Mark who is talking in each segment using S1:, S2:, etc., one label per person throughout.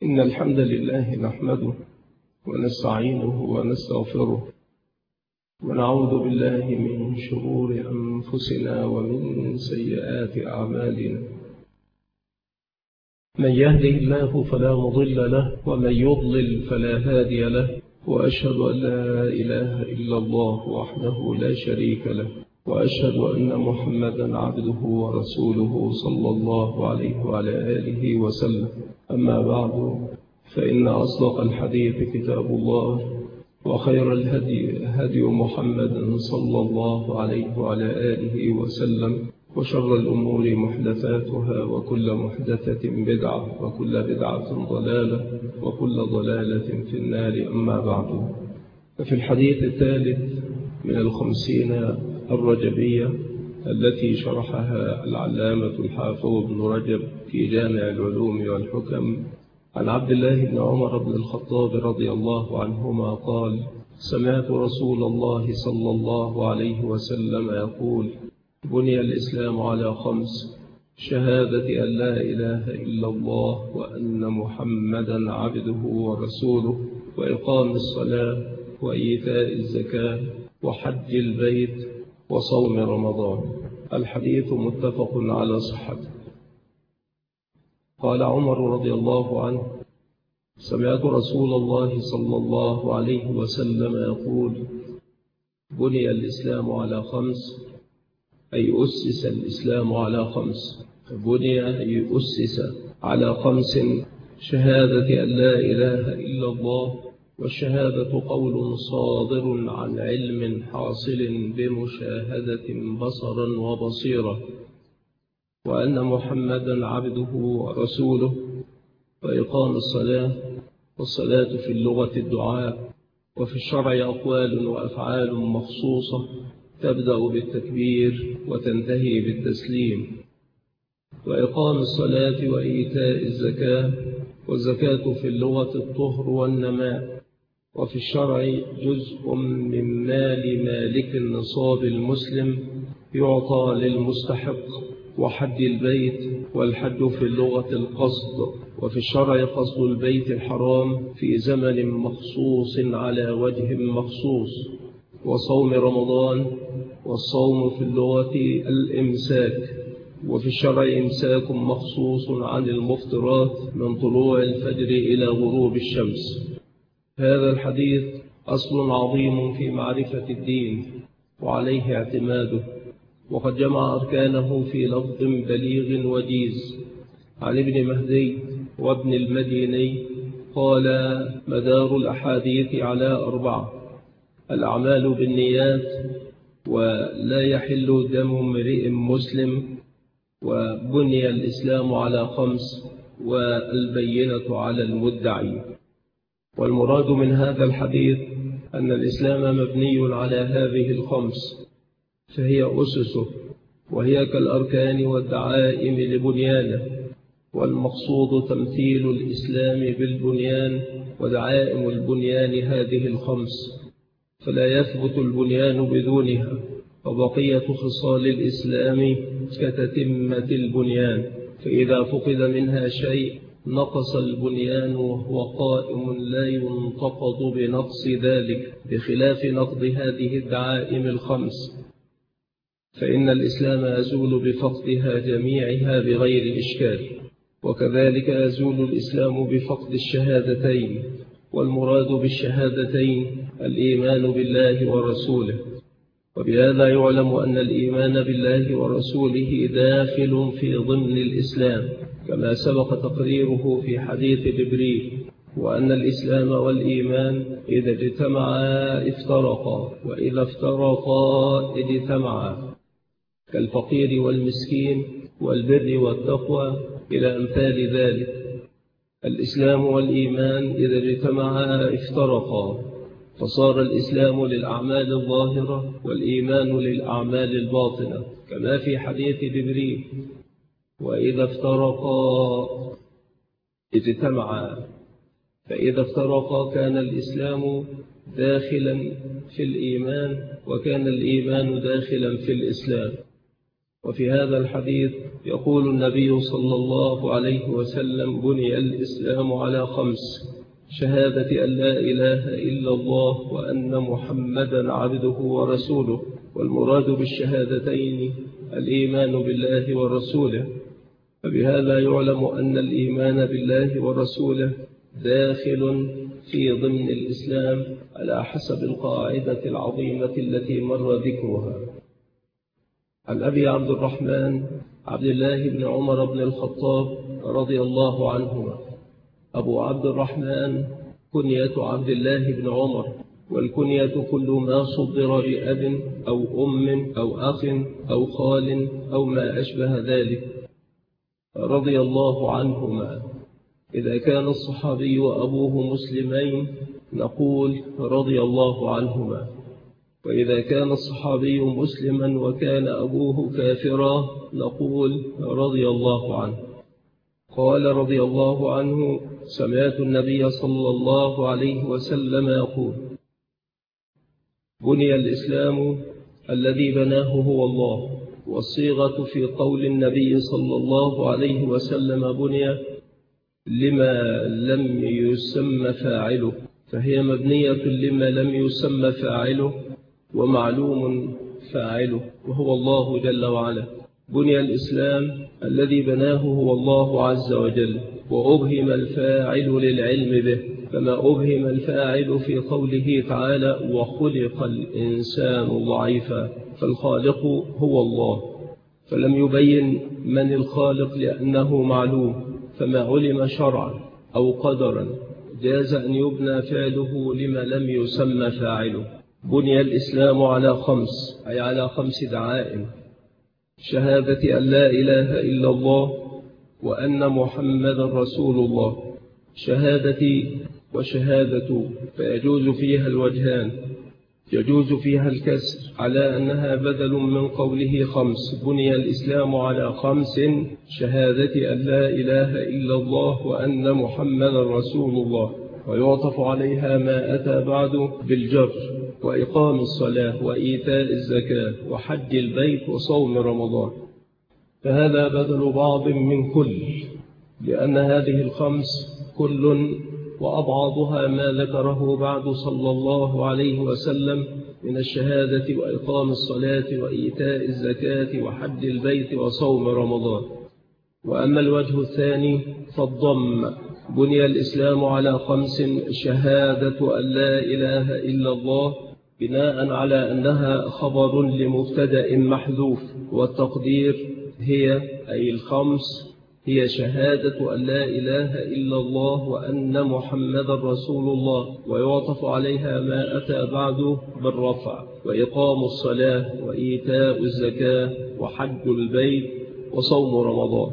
S1: إن الحمد لله نحمده ونستعينه ونستغفره ونعوذ بالله من شرور أنفسنا ومن سيئات أعمالنا. من يهده الله فلا مضل له ومن يضلل فلا هادي له، وأشهد أن لا إله إلا الله وحده لا شريك له، وأشهد أن محمدا عبده ورسوله صلى الله عليه وعلى آله وسلم. أما بعد، فإن أصدق الحديث كتاب الله، وخير الهدي هدي محمد صلى الله عليه وعلى آله وسلم، وشر الأمور محدثاتها، وكل محدثة بدعة، وكل بدعة ضلالة، وكل ضلالة في النار. أما بعد، ففي الحديث الثالث من 50 الرجبية التي شرحها العلامة الحافظ ابن رجب في جامع العلوم والحكم عن عبد الله بن عمر بن الخطاب رضي الله عنهما قال: سمعت رسول الله صلى الله عليه وسلم يقول: بني الإسلام على 5: شهادة أن لا إله إلا الله وأن محمدا عبده ورسوله، وإقام الصلاة، وإيتاء الزكاة، وحج البيت، وصوم رمضان. الحديث متفق على صحته. قال عمر رضي الله عنه: سمعت رسول الله صلى الله عليه وسلم يقول: بني الإسلام على 5، أي أسس الإسلام على 5. بني أي أسس على 5: شهادة أن لا إله إلا الله، والشهادة قول صادر عن علم حاصل بمشاهدة بصرا وبصيرة، وأن محمدا عبده ورسوله، وإقام الصلاة، والصلاة في اللغة الدعاء، وفي الشرع أقوال وأفعال مخصوصة تبدأ بالتكبير وتنتهي بالتسليم، وإقام الصلاة وإيتاء الزكاة، والزكاة في اللغة الطهر والنماء، وفي الشرع جزء من مال مالك النصاب المسلم يعطى للمستحق، وحج البيت، والحج في اللغة القصد، وفي الشرع قصد البيت الحرام في زمن مخصوص على وجه مخصوص، وصوم رمضان، والصوم في اللغة الإمساك، وفي الشرع إمساك مخصوص عن المفطرات من طلوع الفجر إلى غروب الشمس. هذا الحديث أصل عظيم في معرفة الدين وعليه اعتماده، وقد جمع أركانه في لفظ بليغ وجيز عن ابن مهدي وابن المديني قال: مدار الأحاديث على 4: الأعمال بالنيات، ولا يحل دم امرئ مسلم، وبني الإسلام على 5، والبينة على المدعي. والمراد من هذا الحديث أن الإسلام مبني على هذه 5، فهي أسسه، وهي كالأركان والدعائم لبنيانه، والمقصود تمثيل الإسلام بالبنيان ودعائم البنيان هذه 5، فلا يثبت البنيان بدونها، وبقية خصال الإسلام كتتمة البنيان، فإذا فقد منها شيء نقص البنيان وهو قائم لا ينتقض بنقص ذلك، بخلاف نقض هذه الدعائم 5، فإن الإسلام يزول بفقدها جميعها بغير إشكال، وكذلك يزول الإسلام بفقد الشهادتين. والمراد بالشهادتين الإيمان بالله ورسوله، وبهذا يعلم أن الإيمان بالله ورسوله داخل في ضمن الإسلام، كما سبق تقريره في حديث جبريل، وأن الإسلام والإيمان إذا اجتمعا افترقا، وإذا افترقا اجتمعا، كالفقير والمسكين والبر والتقوى إلى أمثال ذلك. الإسلام والإيمان إذا اجتمعا افترقا، فصار الإسلام للأعمال الظاهرة والإيمان للأعمال الباطنة، كما في حديث جبريل: وإذا افترقا اجتمعا. فإذا افترقا كان الإسلام داخلا في الإيمان، وكان الإيمان داخلا في الإسلام. وفي هذا الحديث يقول النبي صلى الله عليه وسلم: بني الإسلام على 5: شهادة أن لا إله إلا الله وأن محمدا عبده ورسوله. والمراد بالشهادتين الإيمان بالله ورسوله. فبهذا يعلم أن الإيمان بالله ورسوله داخل في ضمن الإسلام على حسب القاعدة العظيمة التي مر ذكرها. عن أبي عبد الرحمن عبد الله بن عمر بن الخطاب رضي الله عنهما. أبو عبد الرحمن كنية عبد الله بن عمر، والكنية كل ما صدر بأب أو أم أو أخ أو خال أو ما أشبه ذلك، رضي الله عنهما. إذا كان الصحابي وأبوه مسلمين نقول رضي الله عنهما، وإذا كان الصحابي مسلما وكان أبوه كافرا نقول رضي الله عنه. قال رضي الله عنه: سمعت النبي صلى الله عليه وسلم يقول: بني الإسلام الذي بناه هو الله. والصيغة في قول النبي صلى الله عليه وسلم بني لما لم يسمى فاعله، فهي مبنية لما لم يسمى فاعله ومعلوم فاعله وهو الله جل وعلا. بني الإسلام الذي بناه هو الله عز وجل، وأبهم الفاعل للعلم به، كما أبهم الفاعل في قوله تعالى: وخلق الإنسان ضعيفا، فالخالق هو الله، فلم يبين من الخالق لأنه معلوم، فما علم شرعا أو قدرا جاز أن يبنى فعله لما لم يسمى فاعله. بني الإسلام على 5، أي على 5 دعائم: شهادة أن لا إله إلا الله وأن محمد رسول الله. شهادتي وشهادة فيجوز فيها الوجهان، يجوز فيها الكسر على أنها بدل من قوله 5. بني الإسلام على 5: شهادة أن لا إله إلا الله وأن محمد رسول الله. ويعطف عليها ما أتى بعد بالجر: وإقام الصلاة وإيتاء الزكاة وحج البيت وصوم رمضان. فهذا بدل بعض من كل، لأن هذه 5 كل وأبعضها ما ذكره بعد صلى الله عليه وسلم من الشهادة وإقام الصلاة وإيتاء الزكاة وحج البيت وصوم رمضان. وأما الوجه الثاني فالضم: بني الإسلام على 5: شهادة أن لا إله إلا الله، بناء على أنها خبر لمبتدأ محذوف، والتقدير هي أي 5 هي شهادة أن لا إله إلا الله وأن محمد رسول الله، ويعطف عليها ما أتى بعده بالرفع: وإقام الصلاة وإيتاء الزكاة وحج البيت وصوم رمضان.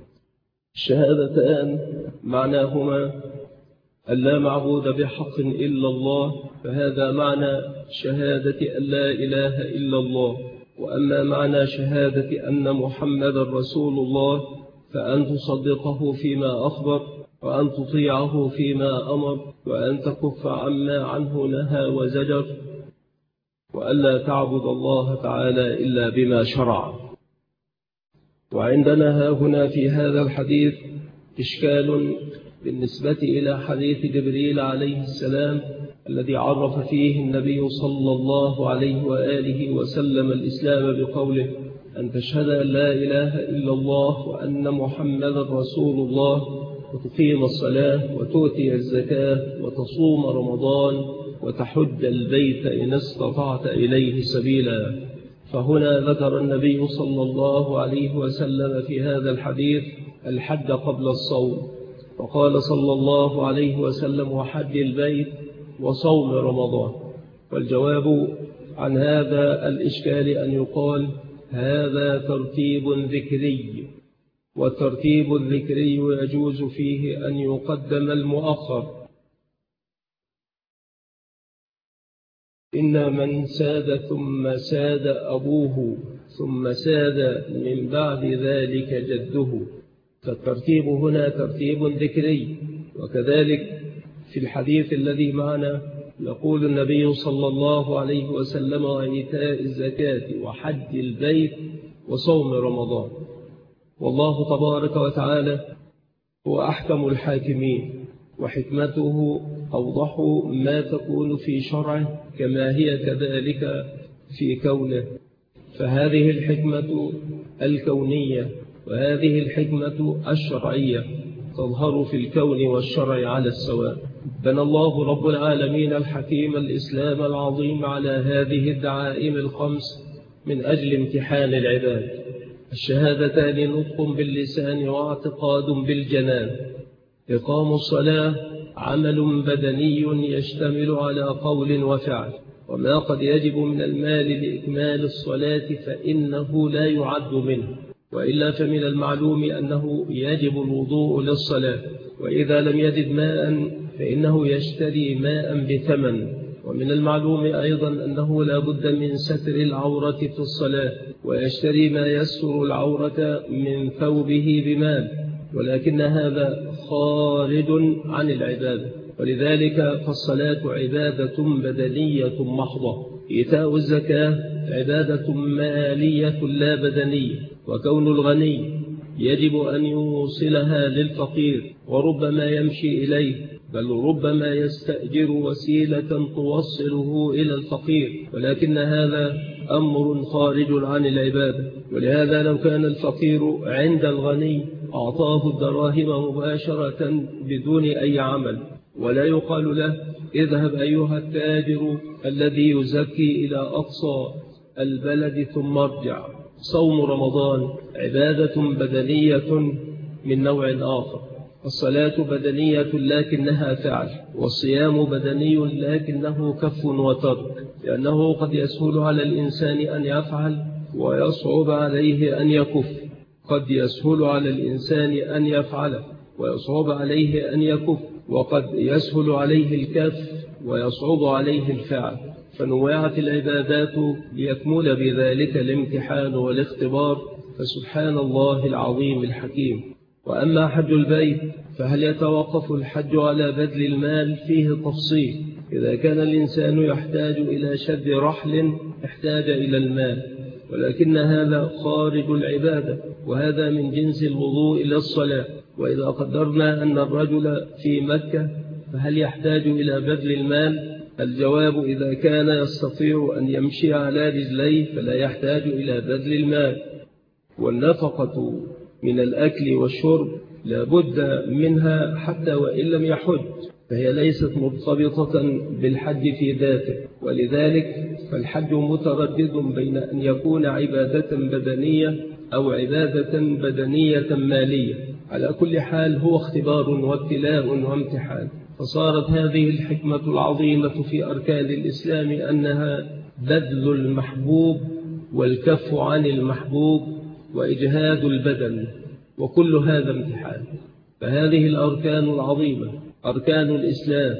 S1: الشهادتان معناهما أن لا معبود بحق إلا الله، فهذا معنى شهادة أن لا إله إلا الله. وأما معنى شهادة أن محمد رسول الله فأن تصدقه فيما أخبر، وأن تطيعه فيما أمر، وأن تكف عما عنه نهى وزجر، وألا تعبد الله تعالى إلا بما شرع. وعندنا هنا في هذا الحديث إشكال بالنسبة إلى حديث جبريل عليه السلام الذي عرف فيه النبي صلى الله عليه وآله وسلم الإسلام بقوله: أن تشهد أن لا إله إلا الله وأن محمد رسول الله، وتقيم الصلاة وتؤتي الزكاة وتصوم رمضان وتحج البيت إن استطعت إليه سبيلا. فهنا ذكر النبي صلى الله عليه وسلم في هذا الحديث الحج قبل الصوم، وقال صلى الله عليه وسلم: وحج البيت وصوم رمضان. والجواب عن هذا الإشكال أن يقال: هذا ترتيب ذكري، والترتيب الذكري يجوز فيه أن يقدم المؤخر. إن من ساد ثم ساد أبوه ثم ساد من بعد ذلك جده، فالترتيب هنا ترتيب ذكري. وكذلك في الحديث الذي معنا يقول النبي صلى الله عليه وسلم: وإيتاء الزكاة وحج البيت وصوم رمضان. والله تبارك وتعالى هو أحكم الحاكمين، وحكمته أوضح ما تكون في شرعه كما هي كذلك في كونه. فهذه الحكمة الكونية وهذه الحكمة الشرعية تظهر في الكون والشرع على السواء. بنى الله رب العالمين الحكيم الإسلام العظيم على هذه الدعائم الخمس من أجل امتحان العباد. الشهادتان نطق باللسان واعتقاد بالجنان. إقام الصلاة عمل بدني يشتمل على قول وفعل، وما قد يجب من المال لإكمال الصلاة فإنه لا يعد منه، وإلا فمن المعلوم أنه يجب الوضوء للصلاة، وإذا لم يجد ماء فإنه يشتري ماء بثمن. ومن المعلوم أيضا أنه لا بد من ستر العورة في الصلاة، ويشتري ما يستر العورة من ثوبه بمال، ولكن هذا خارج عن العبادة. ولذلك فالصلاة عبادة بدنية محضة. إيتاء الزكاة عبادة مالية لا بدنية. وكون الغني يجب أن يوصلها للفقير، وربما يمشي إليه، بل ربما يستأجر وسيلة توصله إلى الفقير، ولكن هذا أمر خارج عن العبادة. ولهذا لو كان الفقير عند الغني أعطاه الدراهم مباشرة بدون أي عمل، ولا يقال له اذهب أيها التاجر الذي يزكي إلى أقصى البلد ثم ارجع. صوم رمضان عبادة بدنية من نوع آخر. الصلاة بدنية لكنها فعل، والصيام بدني لكنه كف وترك، لأنه قد يسهل على الإنسان أن يفعل ويصعب عليه أن يكف. قد يسهل على الإنسان أن يفعل ويصعب عليه أن يكف، وقد يسهل عليه الكف ويصعب عليه الفعل. فنوعت العبادات ليكمل بذلك الامتحان والاختبار، فسبحان الله العظيم الحكيم. وأما حج البيت فهل يتوقف الحج على بذل المال؟ فيه تفصيل. إذا كان الإنسان يحتاج إلى شد رحل احتاج إلى المال، ولكن هذا خارج العبادة، وهذا من جنس الوضوء إلى الصلاة. وإذا قدرنا أن الرجل في مكة فهل يحتاج إلى بذل المال؟ الجواب إذا كان يستطيع أن يمشي على رجليه فلا يحتاج إلى بذل المال. والنفقة من الأكل والشرب لا بد منها حتى وإن لم يحج، فهي ليست مرتبطة بالحج في ذاته. ولذلك فالحج متردد بين أن يكون عبادة بدنية أو عبادة بدنية مالية. على كل حال هو اختبار وابتلاء وامتحان. فصارت هذه الحكمة العظيمة في أركان الإسلام أنها بذل المحبوب والكف عن المحبوب وإجهاد البدن، وكل هذا امتحان. فهذه الأركان العظيمة أركان الإسلام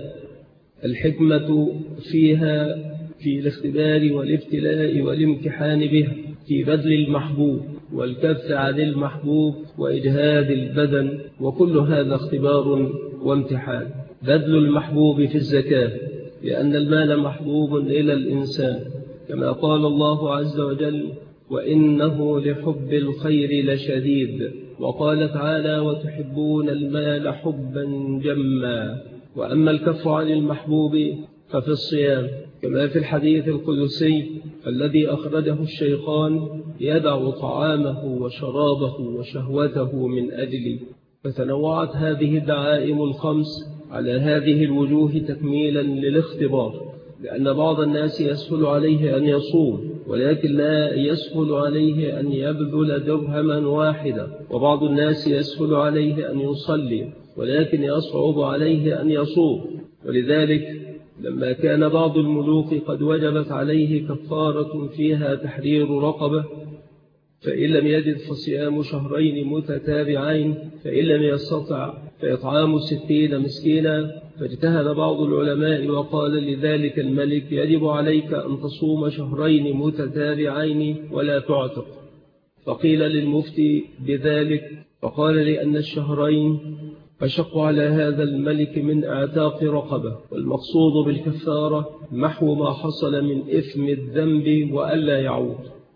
S1: الحكمة فيها في الاختبار والابتلاء والامتحان بها، في بذل المحبوب والكف عن المحبوب وإجهاد البدن، وكل هذا اختبار وامتحان. بذل المحبوب في الزكاة، لأن المال محبوب إلى الإنسان، كما قال الله عز وجل وإنه لحب الخير لشديد. وقال تعالى وتحبون المال حبا جما. وأما الكف عن المحبوب ففي الصيام، كما في الحديث القدسي الذي أخرجه الشيخان يدع طعامه وشرابه وشهوته من أجلي. فتنوعت هذه الدعائم الخمس على هذه الوجوه تكميلا للاختبار، لأن بعض الناس يسهل عليه أن يصوم ولكن لا يسهل عليه أن يبذل درهما واحدا، وبعض الناس يسهل عليه أن يصلي ولكن يصعب عليه أن يصوم. ولذلك لما كان بعض الملوك قد وجبت عليه كفارة فيها تحرير رقبة، فإن لم يجد فصيام شهرين متتابعين، فإن لم يستطع فإطعام 60 مسكينا. فاجتهد بعض العلماء وقال لذلك الملك يجب عليك أن تصوم شهرين متتابعين ولا تعتق. فقيل للمفتي بذلك فقال لأن الشهرين أشق على هذا الملك من اعتاق رقبة، والمقصود بالكفارة محو ما حصل من إثم الذنب وألا يعود.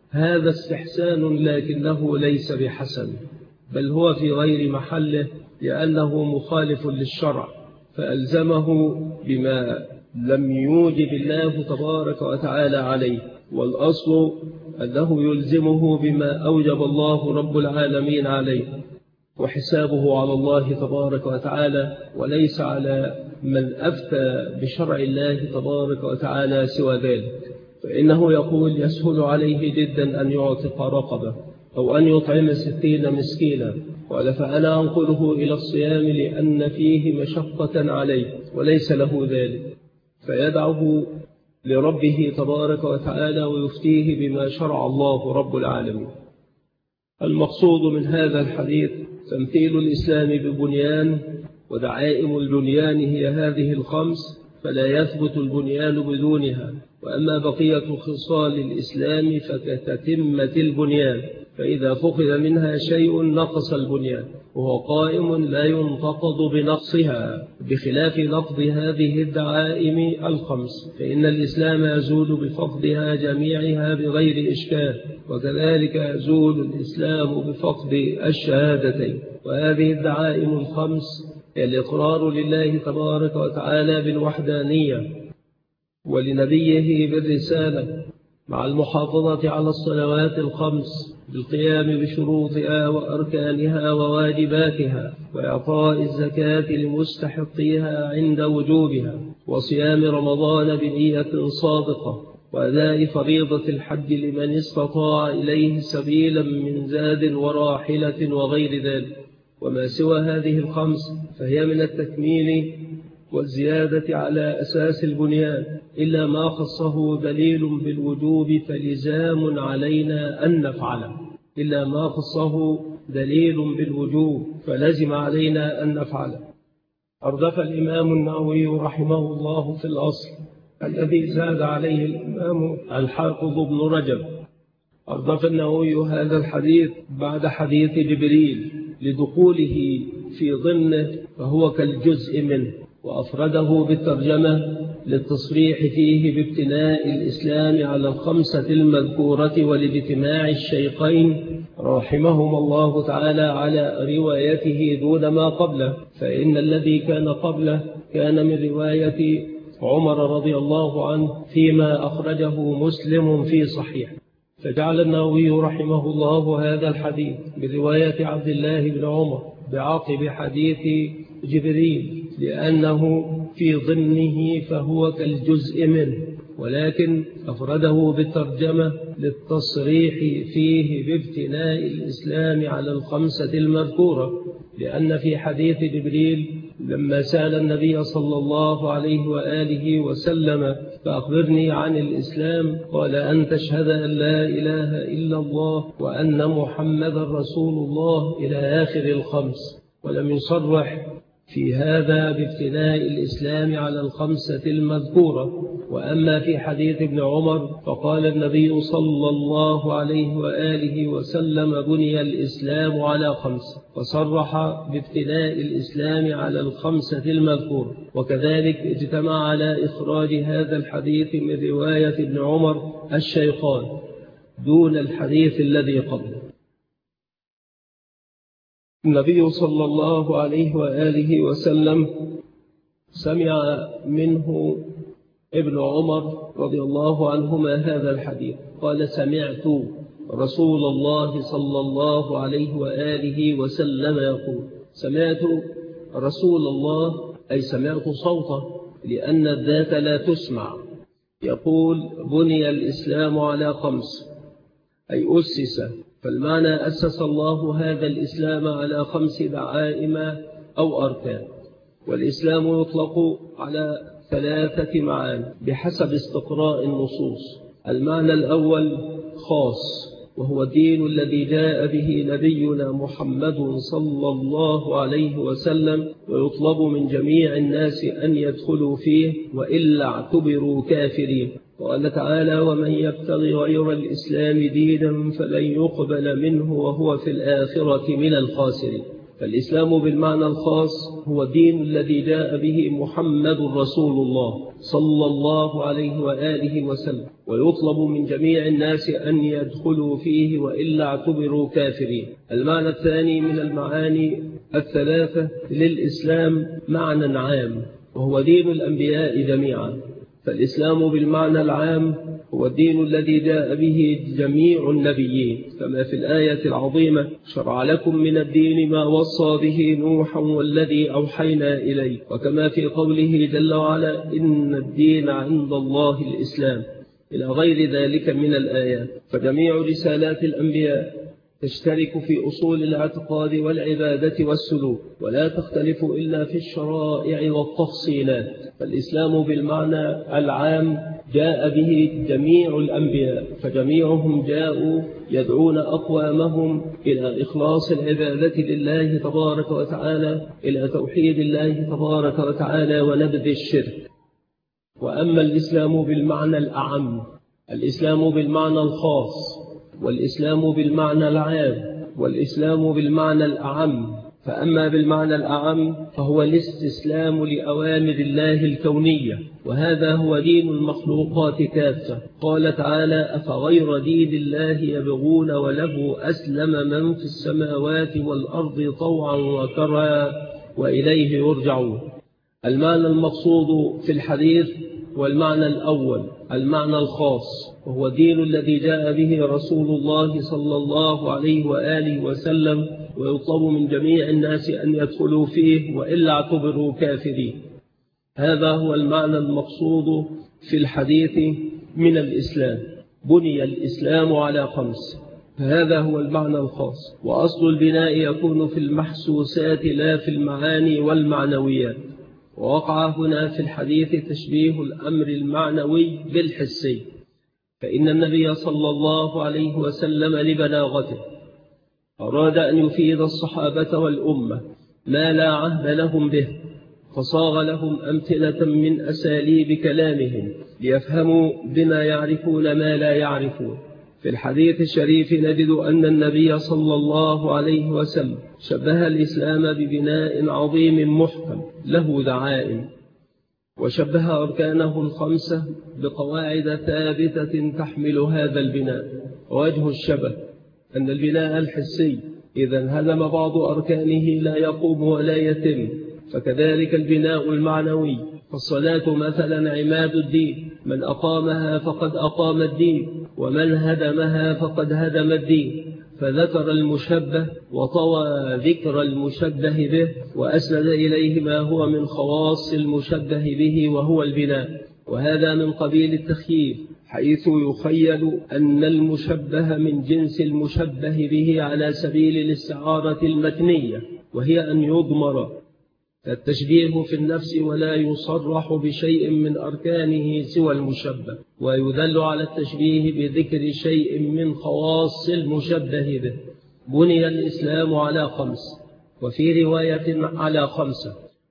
S1: هذا استحسان لكنه ليس بحسن، بل هو في غير محله، لأنه مخالف للشرع، فألزمه بما لم يوجب الله تبارك وتعالى عليه. والأصل أنه يلزمه بما أوجب الله رب العالمين عليه، وحسابه على الله تبارك وتعالى، وليس على من أفتى بشرع الله تبارك وتعالى سوى ذلك. فإنه يقول: يسهل عليه جدا أن يعتق رقبة أو أن يطعم 60 مسكينا، قال: فأنا أنقله إلى الصيام لأن فيه مشقة عليه وليس له ذلك، فيدعه لربه تبارك وتعالى ويفتيه بما شرع الله رب العالمين. المقصود من هذا الحديث تمثيل الإسلام ببنيان، ودعائم البنيان هي هذه الخمس، فلا يثبت البنيان بدونها. وأما بقية خصال الإسلام فكتتمة البنيان، فإذا فقد منها شيء نقص البنيان، وهو قائم لا ينتقض بنقصها، بخلاف نقض هذه الدعائم الخمس، فإن الإسلام يزول بفقدها جميعها بغير إشكال، وكذلك يزول الإسلام بفقد الشهادتين. وهذه الدعائم الخمس هي الإقرار لله تبارك وتعالى بالوحدانية ولنبيه بالرسالة، مع المحافظة على الصلوات الخمس بالقيام بشروطها وأركانها وواجباتها، وإعطاء الزكاة لمستحقيها عند وجوبها، وصيام رمضان بنية صادقة، وأداء فريضة الحج لمن استطاع إليه سبيلا من زاد وراحلة وغير ذلك. وما سوى هذه الخمس فهي من التكميل والزيادة على أساس البنيان، إلا ما خصه دليل بالوجوب فلزام علينا أن نفعله، إلا ما خصه دليل بالوجوب فلزم علينا أن نفعله. أردف الإمام النووي رحمه الله في الأصل الذي زاد عليه الإمام الحافظ ابن رجب. أردف النووي هذا الحديث بعد حديث جبريل لدخوله في ضمنه، فهو كالجزء منه، وأفرده بالترجمة للتصريح فيه بابتناء الإسلام على الخمسة المذكورة، ولاجتماع الشيخين رحمهما الله تعالى على روايته دون ما قبله، فإن الذي كان قبله كان من رواية عمر رضي الله عنه فيما أخرجه مسلم في صحيح. فجعل النووي رحمه الله هذا الحديث برواية عبد الله بن عمر بعقب حديث جبريل، لأنه في ضمنه فهو كالجزء منه، ولكن أفرده بالترجمة للتصريح فيه بابتناء الإسلام على الخمسة المذكورة، لأن في حديث جبريل لما سأل النبي صلى الله عليه وآله وسلم: فأخبرني عن الإسلام، قال: أن تشهد أن لا إله إلا الله وأن محمد رسول الله إلى آخر الخمس، ولم يصرح في هذا بابتناء الإسلام على الخمسة المذكورة. وأما في حديث ابن عمر فقال النبي صلى الله عليه وآله وسلم: بني الإسلام على خمس، وصرح بابتناء الإسلام على الخمسة المذكورة. وكذلك اجتمع على إخراج هذا الحديث من رواية ابن عمر الشيخان دون الحديث الذي قبله. النبي صلى الله عليه وآله وسلم سمع منه ابن عمر رضي الله عنهما هذا الحديث، قال: سمعت رسول الله صلى الله عليه وآله وسلم يقول. سمعت رسول الله أي سمعت صوته، لأن الذات لا تسمع. يقول: بني الإسلام على خمس، أي أسس، فالمعنى أسس الله هذا الإسلام على 5 دعائم أو أركان. والإسلام يطلق على 3 معاني بحسب استقراء النصوص. المعنى الأول خاص، وهو الدين الذي جاء به نبينا محمد صلى الله عليه وسلم، ويطلب من جميع الناس أن يدخلوا فيه وإلا اعتبروا كافرين. قال تعالى: ومن يبتغي غير الإسلام دينا فلن يقبل منه وهو في الآخرة من الخاسرين. فالإسلام بالمعنى الخاص هو الدين الذي جاء به محمد رسول الله صلى الله عليه وآله وسلم، ويطلب من جميع الناس أن يدخلوا فيه وإلا اعتبروا كافرين. المعنى الثاني من المعاني الثلاثة للإسلام معنى عام، وهو دين الأنبياء جميعا. فالإسلام بالمعنى العام هو الدين الذي جاء به جميع النبيين، كما في الآية العظيمة: شرع لكم من الدين ما وصى به نوحا والذي أوحينا إليه، وكما في قوله جل وعلا: إن الدين عند الله الإسلام، إلى غير ذلك من الآيات. فجميع رسالات الأنبياء تشترك في أصول الاعتقاد والعبادة والسلوك، ولا تختلف إلا في الشرائع والتفصيلات. فالإسلام بالمعنى العام جاء به جميع الأنبياء، فجميعهم جاءوا يدعون أقوامهم إلى إخلاص العبادة لله تبارك وتعالى، إلى توحيد الله تبارك وتعالى ونبذ الشرك. وأما الإسلام بالمعنى الأعم، الإسلام بالمعنى الخاص، والإسلام بالمعنى العام، والإسلام بالمعنى الأعم. فأما بالمعنى الأعم فهو الاستسلام لأوامر الله الكونية، وهذا هو دين المخلوقات كافة. قال تعالى: أفغير دين الله يبغون وله أسلم من في السماوات والأرض طوعا وكرها وإليه يرجعون. المعنى المقصود في الحديث والمعنى الأول المعنى الخاص، وهو الدين الذي جاء به رسول الله صلى الله عليه وآله وسلم، ويطلب من جميع الناس أن يدخلوا فيه وإلا اعتبروا كافرين. هذا هو المعنى المقصود في الحديث من الإسلام. بني الإسلام على 5، فهذا هو المعنى الخاص. وأصل البناء يكون في المحسوسات لا في المعاني والمعنويات. ووقع هنا في الحديث تشبيه الأمر المعنوي بالحسي، فإن النبي صلى الله عليه وسلم لبلاغته أراد أن يفيد الصحابة والأمة ما لا عهد لهم به، فصاغ لهم أمثلة من أساليب كلامهم ليفهموا بما يعرفون ما لا يعرفون. في الحديث الشريف نجد أن النبي صلى الله عليه وسلم شبه الإسلام ببناء عظيم محكم له دعائم، وشبه أركانه 5 بقواعد ثابتة تحمل هذا البناء. ووجه الشبه أن البناء الحسي إذا انهدم بعض أركانه لا يقوم ولا يتم، فكذلك البناء المعنوي. فالصلاة مثلا عماد الدين، من أقامها فقد أقام الدين، ومن هدمها فقد هدم الدين. فذكر المشبه وطوى ذكر المشبه به، وأسند إليه ما هو من خواص المشبه به وهو البناء. وهذا من قبيل التخييل، حيث يخيل أن المشبه من جنس المشبه به على سبيل الاستعارة المتنية، وهي أن يضمر التشبيه في النفس ولا يصرح بشيء من أركانه سوى المشبه، ويدل على التشبيه بذكر شيء من خواص المشبه به. بني الإسلام على 5، وفي رواية على 5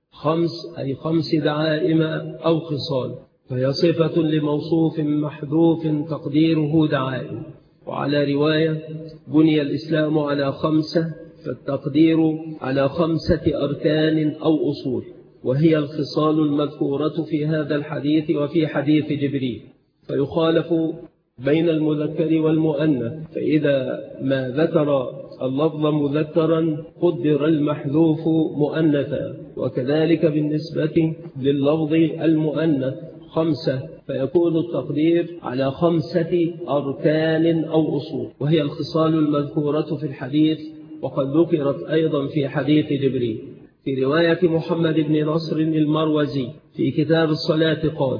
S1: أي 5 دعائم أو خصال، فهي صفة لموصوف محذوف تقديره دعائم. وعلى رواية بني الإسلام على 5، فالتقدير على 5 أركان أو أصول، وهي الخصال المذكورة في هذا الحديث وفي حديث جبريل. فيخالف بين المذكر والمؤنث، فإذا ما ذكر اللفظ مذكرا قدر المحذوف مؤنثا، وكذلك بالنسبة لللفظ المؤنث 5، فيكون التقدير على 5 أركان أو أصول، وهي الخصال المذكورة في الحديث، وقد ذكرت أيضا في حديث جبريل. في رواية محمد بن نصر المروزي في كتاب الصلاة قال: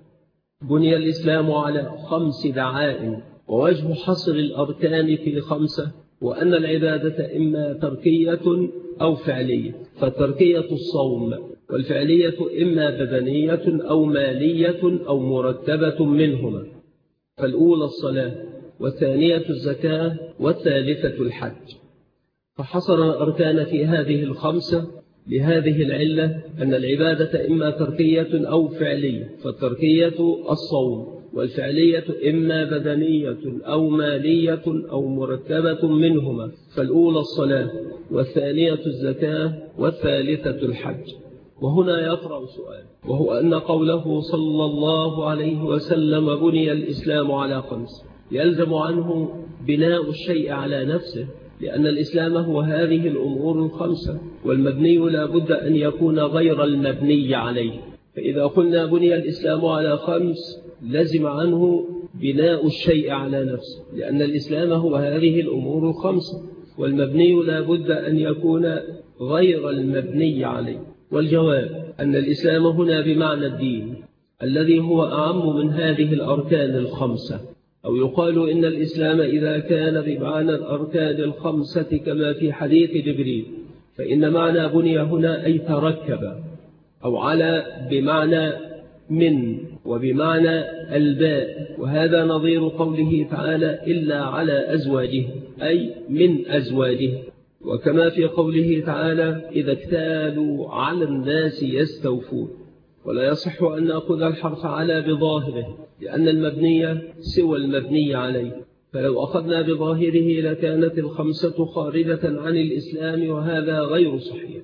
S1: بني الإسلام على 5 دعائم. ووجه حصر الأركان في 5 وأن العبادة إما تركية أو فعلية، فالتركية الصوم، والفعلية إما بدنية أو مالية أو مرتبة منهما، فالأولى الصلاة، والثانية الزكاة، والثالثة الحج. فحصر الأركان في هذه 5 لهذه العلة، أن العبادة إما تركية أو فعلية، فالتركية الصوم، والفعلية إما بدنية أو مالية أو مركبة منهما، فالأولى الصلاة، والثانية الزكاة، والثالثة الحج. وهنا يطرأ سؤال، وهو أن قوله صلى الله عليه وسلم بني الإسلام على 5 يلزم عنه بناء الشيء على نفسه، لأن الإسلام هو هذه الأمور 5، والمبني لا بد أن يكون غير المبني عليه. فإذا قلنا بني الإسلام على 5 لزم عنه بناء الشيء على نفسه، لأن الإسلام هو هذه الأمور 5، والمبني لا بد أن يكون غير المبني عليه. والجواب أن الإسلام هنا بمعنى الدين الذي هو أعم من هذه الأركان 5، أو يقال إن الإسلام إذا كان بمعنى الأركان 5 كما في حديث جبريل، فإن معنى بني هنا أي تركب، أو على بمعنى من، وبمعنى الباء، وهذا نظير قوله تعالى إلا على أزواجه، أي من أزواجه. وكما في قوله تعالى إذا اكتالوا على الناس يستوفون. ولا يصح أن نأخذ الحرف على بظاهره، لأن المبني سوى المبني عليه، فلو أخذنا بظاهره لكانت 5 خارجة عن الإسلام، وهذا غير صحيح.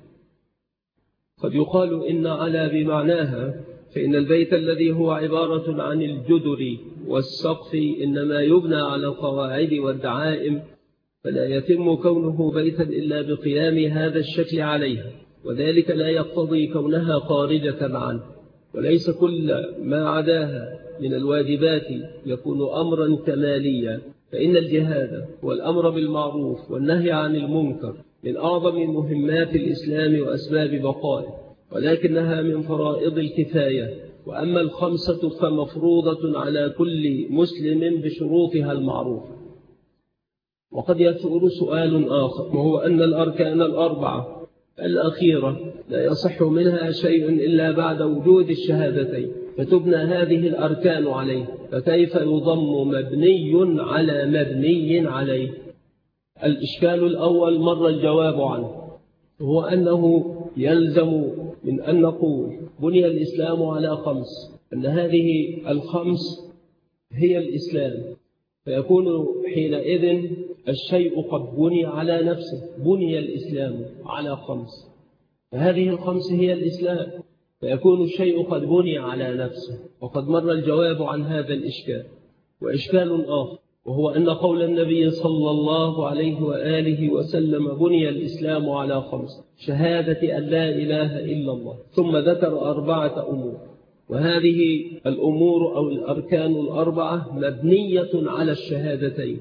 S1: قد يقال إن على بمعناها، فإن البيت الذي هو عبارة عن الجدر والسقف إنما يبنى على القواعد والدعائم، فلا يتم كونه بيتا إلا بقيام هذا الشكل عليها، وذلك لا يقتضي كونها خارجة عنه. وليس كل ما عداها من الواجبات يكون أمرا كماليا، فإن الجهاد والأمر بالمعروف والنهي عن المنكر من أعظم مهمات الإسلام وأسباب بقائه، ولكنها من فرائض الكفاية. وأما 5 فمفروضة على كل مسلم بشروطها المعروفة. وقد يثور سؤال آخر، وهو أن الأركان 4 الأخيرة لا يصح منها شيء إلا بعد وجود الشهادتين، فتبنى هذه الأركان عليه، فكيف يضم مبني على مبني عليه؟ الإشكال الأول مر الجواب عنه، هو أنه يلزم من أن نقول بني الإسلام على 5، أن هذه 5 هي الإسلام، فيكون حينئذ الشيء قد بني على نفسه. بني الإسلام على 5، فهذه 5 هي الإسلام، فيكون الشيء قد بني على نفسه. وقد مر الجواب عن هذا الإشكال. وإشكال آخر، وهو أن قول النبي صلى الله عليه وآله وسلم بني الإسلام على 5 شهادة أن لا إله إلا الله، ثم ذكر 4 أمور، وهذه الأمور أو الأركان 4 مبنية على الشهادتين،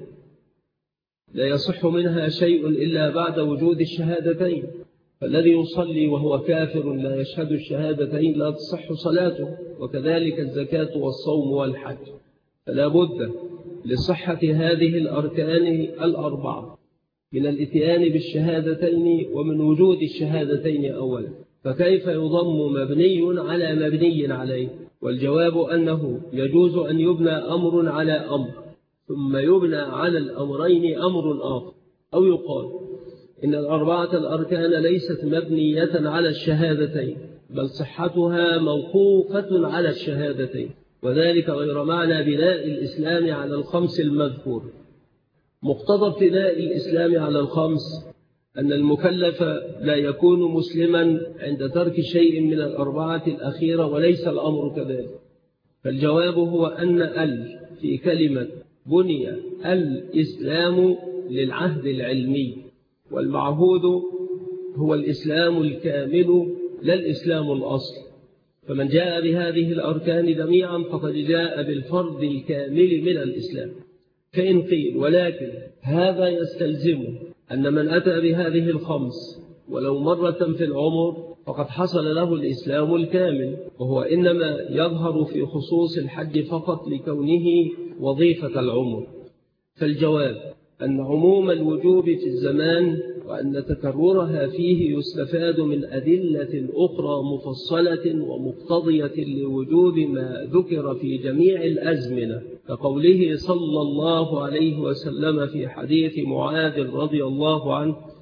S1: لا يصح منها شيء إلا بعد وجود الشهادتين. فالذي يصلي وهو كافر لا يشهد الشهادتين لا تصح صلاته، وكذلك الزكاة والصوم والحج. فلا بد لصحة هذه الأركان 4 من الاتيان بالشهادتين ومن وجود الشهادتين أولا، فكيف يضم مبني على مبني عليه؟ والجواب أنه يجوز أن يبنى أمر على أمر، ثم يبنى على الأمرين أمر آخر. أو يقال إن 4 الأركان ليست مبنية على الشهادتين، بل صحتها موقوفة على الشهادتين، وذلك غير معنى بناء الإسلام على 5 المذكور. مقتضى ابتداء الإسلام على 5 أن المكلف لا يكون مسلما عند ترك شيء من 4 الأخيرة، وليس الأمر كذلك. فالجواب هو أن في كلمة بني الإسلام للعهد العلمي، والمعهود هو الإسلام الكامل لا الإسلام الأصل. فمن جاء بهذه الأركان جميعا فقد جاء بالفرض الكامل من الإسلام. فإن قيل ولكن هذا يستلزم أن من أتى بهذه 5 ولو مرة في العمر فقد حصل له الإسلام الكامل، وهو إنما يظهر في خصوص الحج فقط لكونه وظيفة العمر. فالجواب أن عموم الوجوب في الزمان وأن تكررها فيه يستفاد من أدلة أخرى مفصلة ومقتضية لوجوب ما ذكر في جميع الأزمنة، كقوله صلى الله عليه وسلم في حديث معاذ رضي الله عنه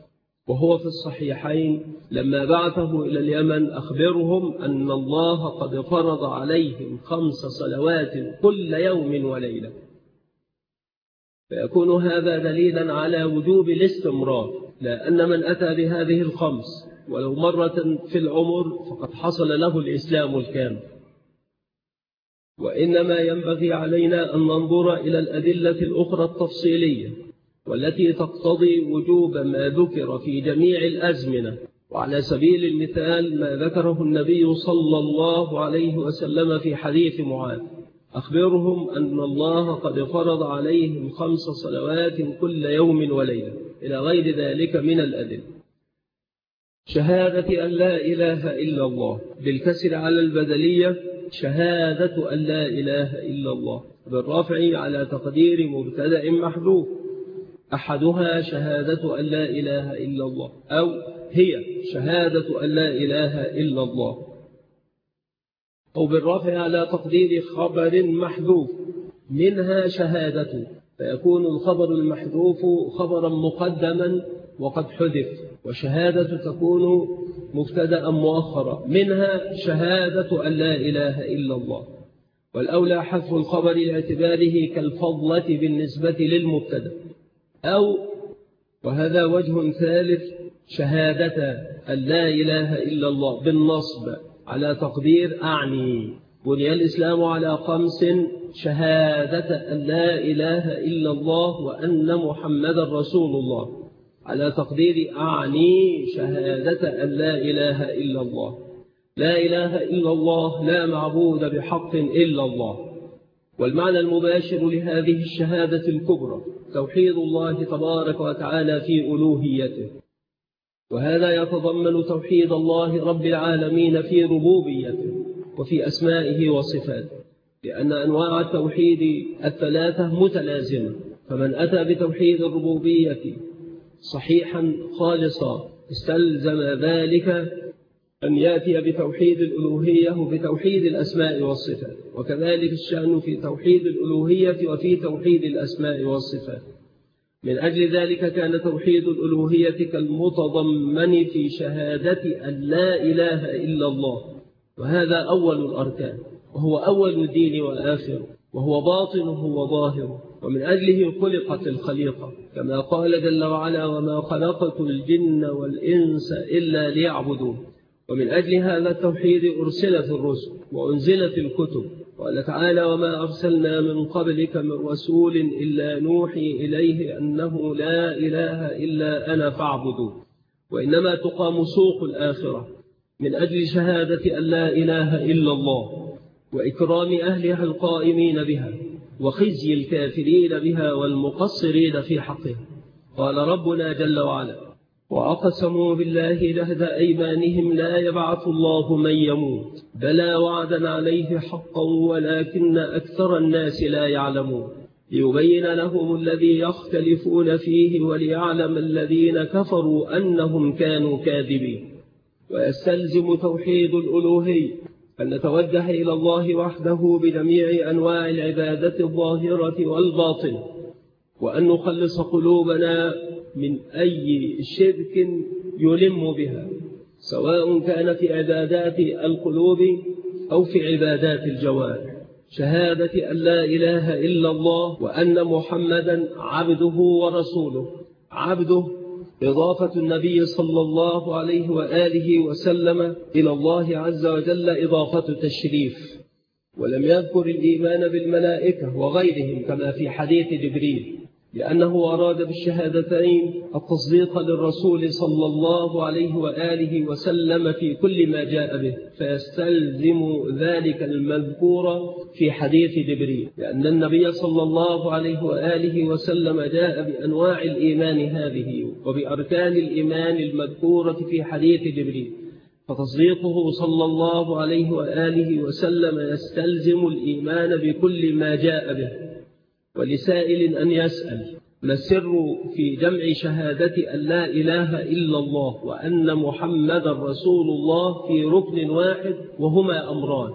S1: وهو في الصحيحين لما بعثه إلى اليمن أخبرهم أن الله قد فرض عليهم 5 صلوات كل يوم وليلة، فيكون هذا دليلا على وجوب الاستمرار، لأن من أتى بهذه ال5 ولو مرة في العمر فقد حصل له الإسلام الكامل. وإنما ينبغي علينا أن ننظر إلى الأدلة الأخرى التفصيلية والتي تقتضي وجوب ما ذكر في جميع الأزمنة. وعلى سبيل المثال ما ذكره النبي صلى الله عليه وسلم في حديث معاذ: أخبرهم أن الله قد فرض عليهم 5 صلوات كل يوم وليلة، إلى غير ذلك من الأدلة. شهادة أن لا إله إلا الله بالكسر على البدلية شهادة أن لا إله إلا الله، بالرفع على تقدير مبتدأ محذوف، أحدها شهادة أن لا إله إلا الله، أو هي شهادة أن لا إله إلا الله، أو بالرفع على تقدير خبر محذوف منها شهادة، فيكون الخبر المحذوف خبرا مقدما وقد حذف، وشهادة تكون مبتدأ مؤخرا، منها شهادة أن لا إله إلا الله. والأولى حذف الخبر لاعتباره كالفضلة بالنسبة للمبتدأ، أو وهذا وجه ثالث شهادة أن لا إله إلا الله بالنصب على تقدير أعني. بني الإسلام على 5: شهادة أن لا إله إلا الله وأن محمد رسول الله، على تقدير أعني شهادة أن لا إله إلا الله. لا إله إلا الله، لا معبود بحق إلا الله. والمعنى المباشر لهذه الشهادة الكبرى توحيد الله تبارك وتعالى في ألوهيته، وهذا يتضمن توحيد الله رب العالمين في ربوبيته وفي أسمائه وصفاته، لأن أنواع التوحيد الثلاثة متلازمة، فمن أتى بتوحيد الربوبية صحيحا خالصا استلزم ذلك أن يأتي بتوحيد الألوهية وبتوحيد الأسماء والصفات، وكذلك الشأن في توحيد الألوهية وفي توحيد الأسماء والصفات. من أجل ذلك كان توحيد الألوهية كالمتضمن في شهادة أن لا إله إلا الله، وهذا أول الأركان، وهو أول الدين وآخره، وهو باطنه وظاهره، ومن أجله خلقت الخليقة، كما قال جل وعلا: وما خلقت الجن والإنس إلا ليعبدون. ومن أجل هذا التوحيد أرسلت الرسل وأنزلت الكتب، قال تعالى: وما أرسلنا من قبلك من رسول إلا نوحي إليه أنه لا إله إلا أنا فاعبدون. وإنما تقام سوق الآخرة من أجل شهادة أن لا إله إلا الله، وإكرام أهلها القائمين بها، وخزي الكافرين بها والمقصرين في حقها. قال ربنا جل وعلا: وأقسموا بالله جهد أيمانهم لا يبعث الله من يموت بلى وعدا عليه حقا ولكن أكثر الناس لا يعلمون، ليبين لهم الذي يختلفون فيه وليعلم الذين كفروا أنهم كانوا كاذبين. ويستلزم توحيد الألوهية أن نتوجه إلى الله وحده بجميع أنواع العبادة الظاهرة والباطنة، وأن نخلص قلوبنا من أي شرك يلم بها، سواء كان في عبادات القلوب أو في عبادات الجوارح. شهادة أن لا إله إلا الله وأن محمدا عبده ورسوله. عبده إضافة النبي صلى الله عليه وآله وسلم إلى الله عز وجل إضافة تشريف، ولم يذكر الإيمان بالملائكة وغيرهم كما في حديث جبريل، لأنه أراد بالشهادتين التصديق للرسول صلى الله عليه وآله وسلم في كل ما جاء به، فيستلزم ذلك المذكور في حديث جبريل، لأن النبي صلى الله عليه وآله وسلم جاء بأنواع الإيمان هذه وبأركان الإيمان المذكورة في حديث جبريل، فتصديقه صلى الله عليه وآله وسلم يستلزم الإيمان بكل ما جاء به. ولسائل أن يسأل: ما السر في جمع شهادة أن لا إله إلا الله وأن محمد رسول الله في ركن واحد وهما أمران؟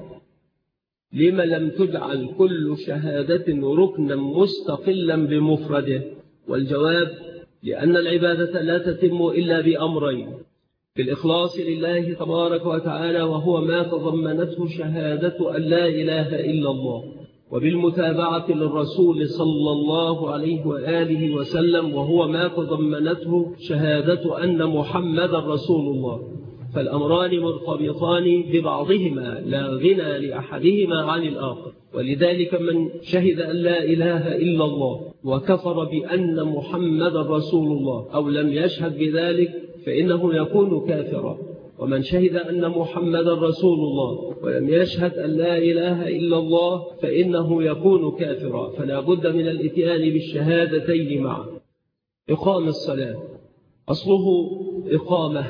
S1: لما لم تجعل كل شهادة ركنا مستقلا بمفرده؟ والجواب: لأن العبادة لا تتم إلا بأمرين: بالإخلاص لله تبارك وتعالى وهو ما تضمنته شهادة أن لا إله إلا الله، وبالمتابعة للرسول صلى الله عليه وآله وسلم وهو ما تضمنته شهادة أن محمد رسول الله. فالأمران مرتبطان ببعضهما لا غنى لأحدهما عن الآخر. ولذلك من شهد أن لا إله إلا الله وكفر بأن محمد رسول الله أو لم يشهد بذلك فإنه يكون كافرا، ومن شهد أن محمد رسول الله ولم يشهد أن لا إله إلا الله فإنه يكون كافرا. فلا بد من الإتيان بالشهادتين معا. إقام الصلاة أصله إقامة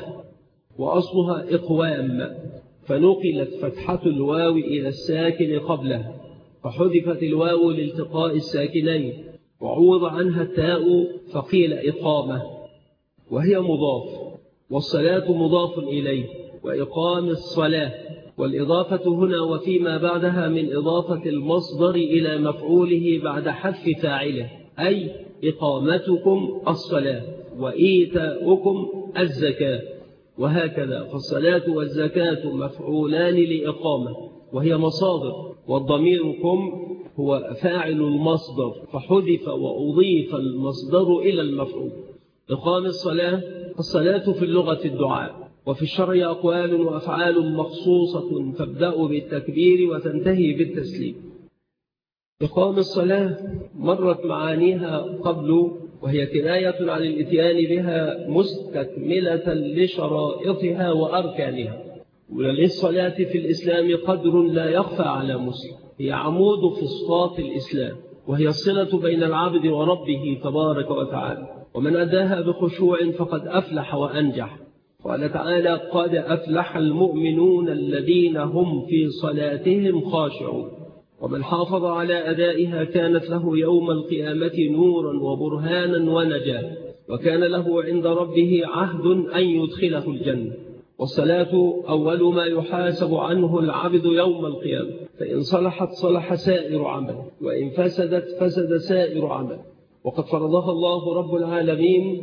S1: وأصلها إقوام، فنقلت فتحة الواو إلى الساكن قبلها فحذفت الواو لالتقاء الساكنين وعوض عنها التاء فقيل إقامة، وهي مضاف، والصلاة مضاف إليه، وإقام الصلاة. والإضافة هنا وفيما بعدها من إضافة المصدر إلى مفعوله بعد حذف فاعله، أي إقامتكم الصلاة وإيتاؤكم الزكاة، وهكذا. فالصلاة والزكاة مفعولان لإقامة وهي مصادر، والضميركم هو فاعل المصدر فحذف وأضيف المصدر إلى المفعول. إقام الصلاة: الصلاة في اللغة الدعاء، وفي الشرع أقوال وأفعال مخصوصة تبدأ بالتكبير وتنتهي بالتسليم. إقام الصلاة مرت معانيها قبل، وهي كناية عن الإتيان بها مستكملة لشرائطها وأركانها. وللصلاة في الإسلام قدر لا يخفى على مسلم، هي عمود فسطاط الإسلام، وهي الصلة بين العبد وربه تبارك وتعالى، ومن أداها بخشوع فقد أفلح وأنجح. قال تعالى: قد أفلح المؤمنون الذين هم في صلاتهم خاشعون. ومن حافظ على أدائها كانت له يوم القيامة نورا وبرهانا ونجاة، وكان له عند ربه عهد أن يدخله الجنة. والصلاة أول ما يحاسب عنه العبد يوم القيامة، فإن صلحت صلح سائر عمل، وإن فسدت فسد سائر عمل. وقد فرضها الله رب العالمين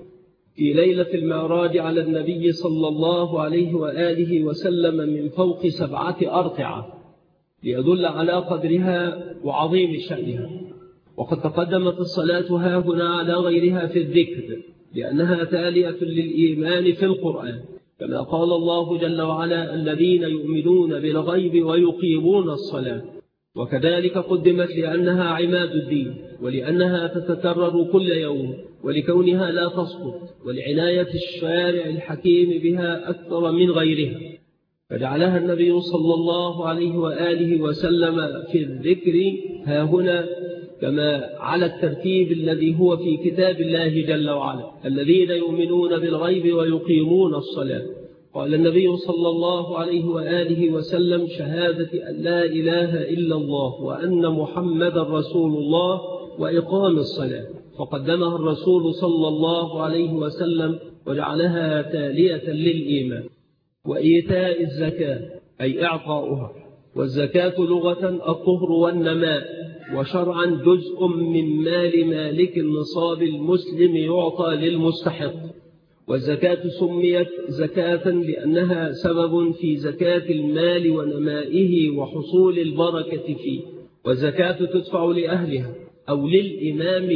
S1: في ليلة المعراج على النبي صلى الله عليه وآله وسلم من فوق 7 أرقعة ليدل على قدرها وعظيم شأنها. وقد تقدمت الصلاة هاهنا على غيرها في الذكر لأنها تالية للإيمان في القرآن، كما قال الله جل وعلا: الذين يؤمنون بالغيب ويقيمون الصلاة. وكذلك قدمت لأنها عماد الدين، ولأنها تتكرر كل يوم، ولكونها لا تسقط، ولعناية الشارع الحكيم بها أكثر من غيرها، فجعلها النبي صلى الله عليه وآله وسلم في الذكر هاهنا كما على الترتيب الذي هو في كتاب الله جل وعلا: الذين يؤمنون بالغيب ويقيمون الصلاة. قال النبي صلى الله عليه وآله وسلم: شهادة أن لا إله إلا الله وأن محمد رسول الله وإقام الصلاة، فقدمها الرسول صلى الله عليه وسلم وجعلها تالية للإيمان. وإيتاء الزكاة أي إعطاؤها، والزكاة لغة الطهر والنماء، وشرعا جزء من مال مالك النصاب المسلم يعطى للمستحق. والزكاة سميت زكاة لأنها سبب في زكاة المال ونمائه وحصول البركة فيه. والزكاة تدفع لأهلها أو للإمام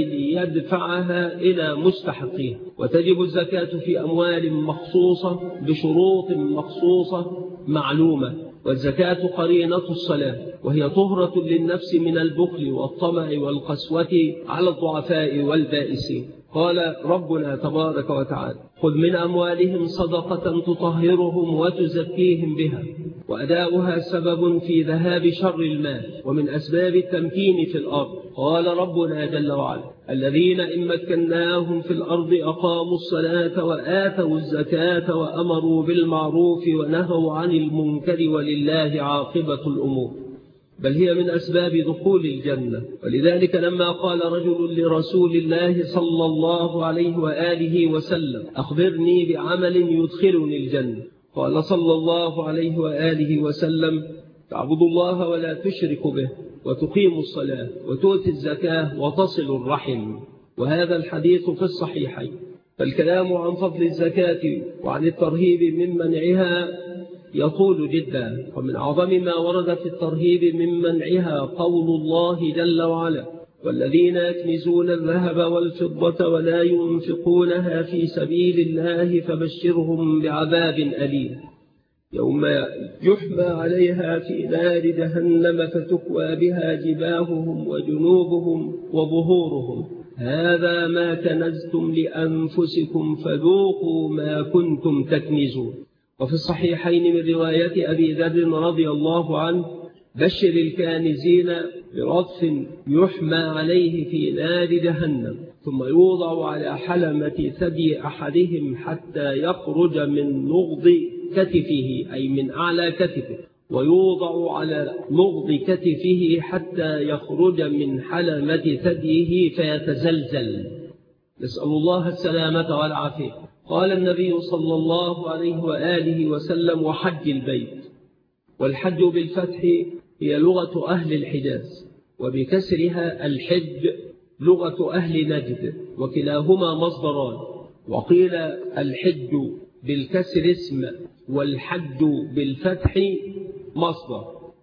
S1: ليدفعها إلى مستحقيها. وتجب الزكاة في أموال مخصوصة بشروط مخصوصة معلومة. والزكاة قرينة الصلاة، وهي طهرة للنفس من البخل والطمع والقسوة على الضعفاء والبائسين. قال ربنا تبارك وتعالى: خذ من أموالهم صدقة تطهرهم وتزكيهم بها، وأداؤها سبب في ذهاب شر المال ومن أسباب التمكين في الأرض. قال ربنا جل وعلا: الذين إن مكناهم في الأرض أقاموا الصلاة وآتوا الزكاة وأمروا بالمعروف ونهوا عن المنكر ولله عاقبة الأمور. بل هي من أسباب دخول الجنة. ولذلك لما قال رجل لرسول الله صلى الله عليه وآله وسلم: أخبرني بعمل يدخلني الجنة، قال صلى الله عليه وآله وسلم: تعبد الله ولا تشرك به، وتقيم الصلاة، وتؤتي الزكاة، وتصل الرحم. وهذا الحديث في الصحيحين. فالكلام عن فضل الزكاة وعن الترهيب من منعها يطول جدا، ومن أعظم ما ورد في الترهيب من منعها قول الله جل وعلا: والذين يكنزون الذهب والفضة ولا ينفقونها في سبيل الله فبشرهم بعذاب أليم يوم يحمى عليها في نار جهنم فتكوى بها جباههم وجنوبهم وظهورهم هذا ما كنزتم لأنفسكم فذوقوا ما كنتم تكنزون. وفي الصحيحين من رواية أبي ذر رضي الله عنه: بشر الكانزين برطف يحمى عليه في نار جهنم ثم يوضع على حلمة ثدي أحدهم حتى يخرج من نغض كتفه، أي من أعلى كتفه، ويوضع على نغض كتفه حتى يخرج من حلمة ثديه فيتزلزل. نسأل الله السلامة والعافية. قال النبي صلى الله عليه وآله وسلم: وحج البيت. والحج بالفتح هي لغة أهل الحجاز، وبكسرها الحج لغة أهل نجد، وكلاهما مصدران. وقيل الحج بالكسر اسم، والحج بالفتح مصدر.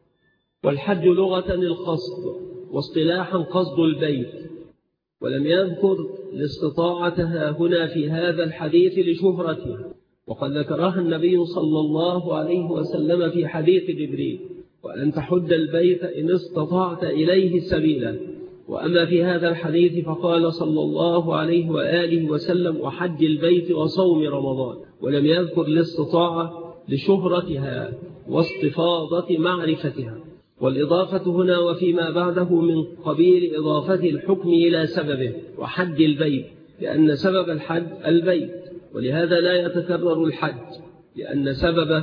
S1: والحج لغة القصد، واصطلاحا قصد البيت، ولم يذكر لاستطاعتها هنا في هذا الحديث لشهرتها، وقد ذكرها النبي صلى الله عليه وسلم في حديث جبريل: وأن تحج البيت إن استطعت إليه سبيلا. وأما في هذا الحديث فقال صلى الله عليه وآله وسلم: وحج البيت وصوم رمضان، ولم يذكر الاستطاعة لشهرتها واستفاضة معرفتها. والإضافة هنا وفيما بعده من قبيل إضافة الحكم إلى سببه، وحج البيت، لأن سبب الحج البيت، ولهذا لا يتكرر الحج، لأن سببه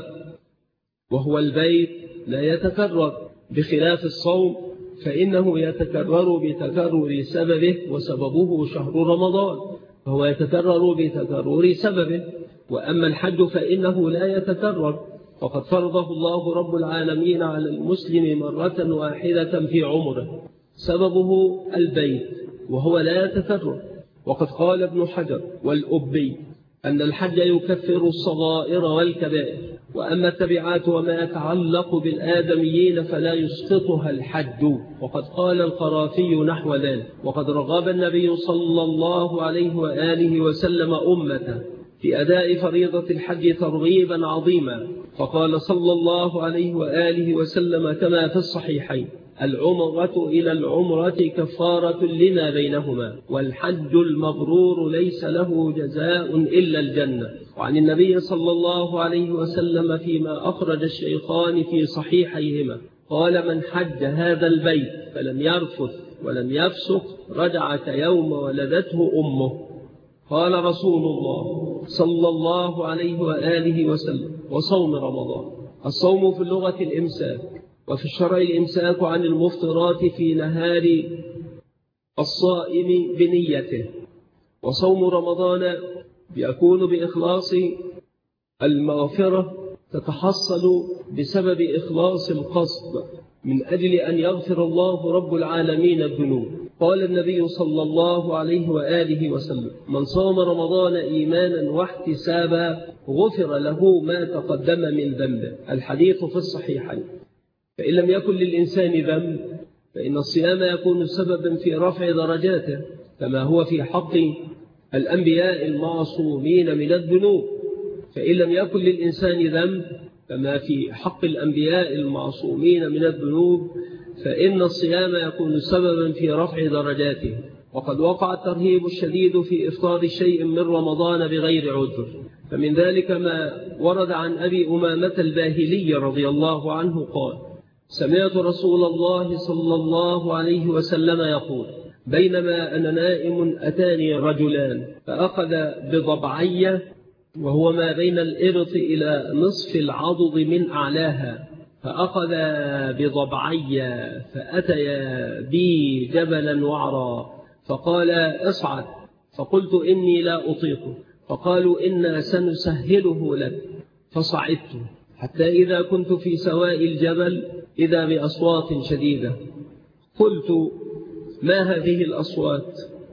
S1: وهو البيت لا يتكرر، بخلاف الصوم فإنه يتكرر بتكرر سببه، وسببه شهر رمضان، فهو يتكرر بتكرر سببه. وأما الحج فإنه لا يتكرر، وقد فرضه الله رب العالمين على المسلم مرة واحدة في عمره، سببه البيت، وهو لا يتكرر. وقد قال ابن حجر والأبي أن الحج يكفر الصغائر والكبائر، وأما التبعات وما يتعلق بالآدميين فلا يسقطها الحج. وقد قال القرافي نحو ذلك. وقد رغب النبي صلى الله عليه وآله وسلم أمته في أداء فريضة الحج ترغيبا عظيما، فقال صلى الله عليه وآله وسلم كما في الصحيحين: العمرة إلى العمرة كفارة لما بينهما، والحج المبرور ليس له جزاء إلا الجنة. وعن النبي صلى الله عليه وسلم فيما أخرج الشيخان في صحيحيهما قال: من حج هذا البيت فلم يرفث ولم يفسق رجع كيوم ولدته أمه. قال رسول الله صلى الله عليه وآله وسلم: وصوم رمضان. الصوم في اللغة الإمساك، وفي الشرع الإمساك عن المفطرات في نهار الصائم بنيته. وصوم رمضان يكون بإخلاص المغفرة، تتحصل بسبب إخلاص القصد من أجل أن يغفر الله رب العالمين الذنوب. قال النبي صلى الله عليه وآله وسلم: من صام رمضان إيمانا واحتسابا غفر له ما تقدم من ذنبه. الحديث في الصحيحين. فإن لم يكن للإنسان ذنب فإن الصيام يكون سببا في رفع درجاته، كما هو في حق الأنبياء المعصومين من الذنوب. فإن لم يكن للإنسان ذنب كما في حق الأنبياء المعصومين من الذنوب فإن الصيام يكون سببا في رفع درجاته. وقد وقع الترهيب الشديد في إفطار شيء من رمضان بغير عذر، فمن ذلك ما ورد عن أبي أمامة الباهلي رضي الله عنه قال: سمعت رسول الله صلى الله عليه وسلم يقول: بينما أنا نائم أتاني رجلان فأخذ بضبعي، وهو ما بين الإبط إلى نصف العضد من أعلاها، فأخذ بضبعي فأتيا بي جبلا وعرا، فقال: اصعد. فقلت: إني لا أطيقه. فقالوا: إنا سنسهله لك. فصعدت حتى إذا كنت في سواء الجبل إذا بأصوات شديدة. قلت: ما هذه الأصوات؟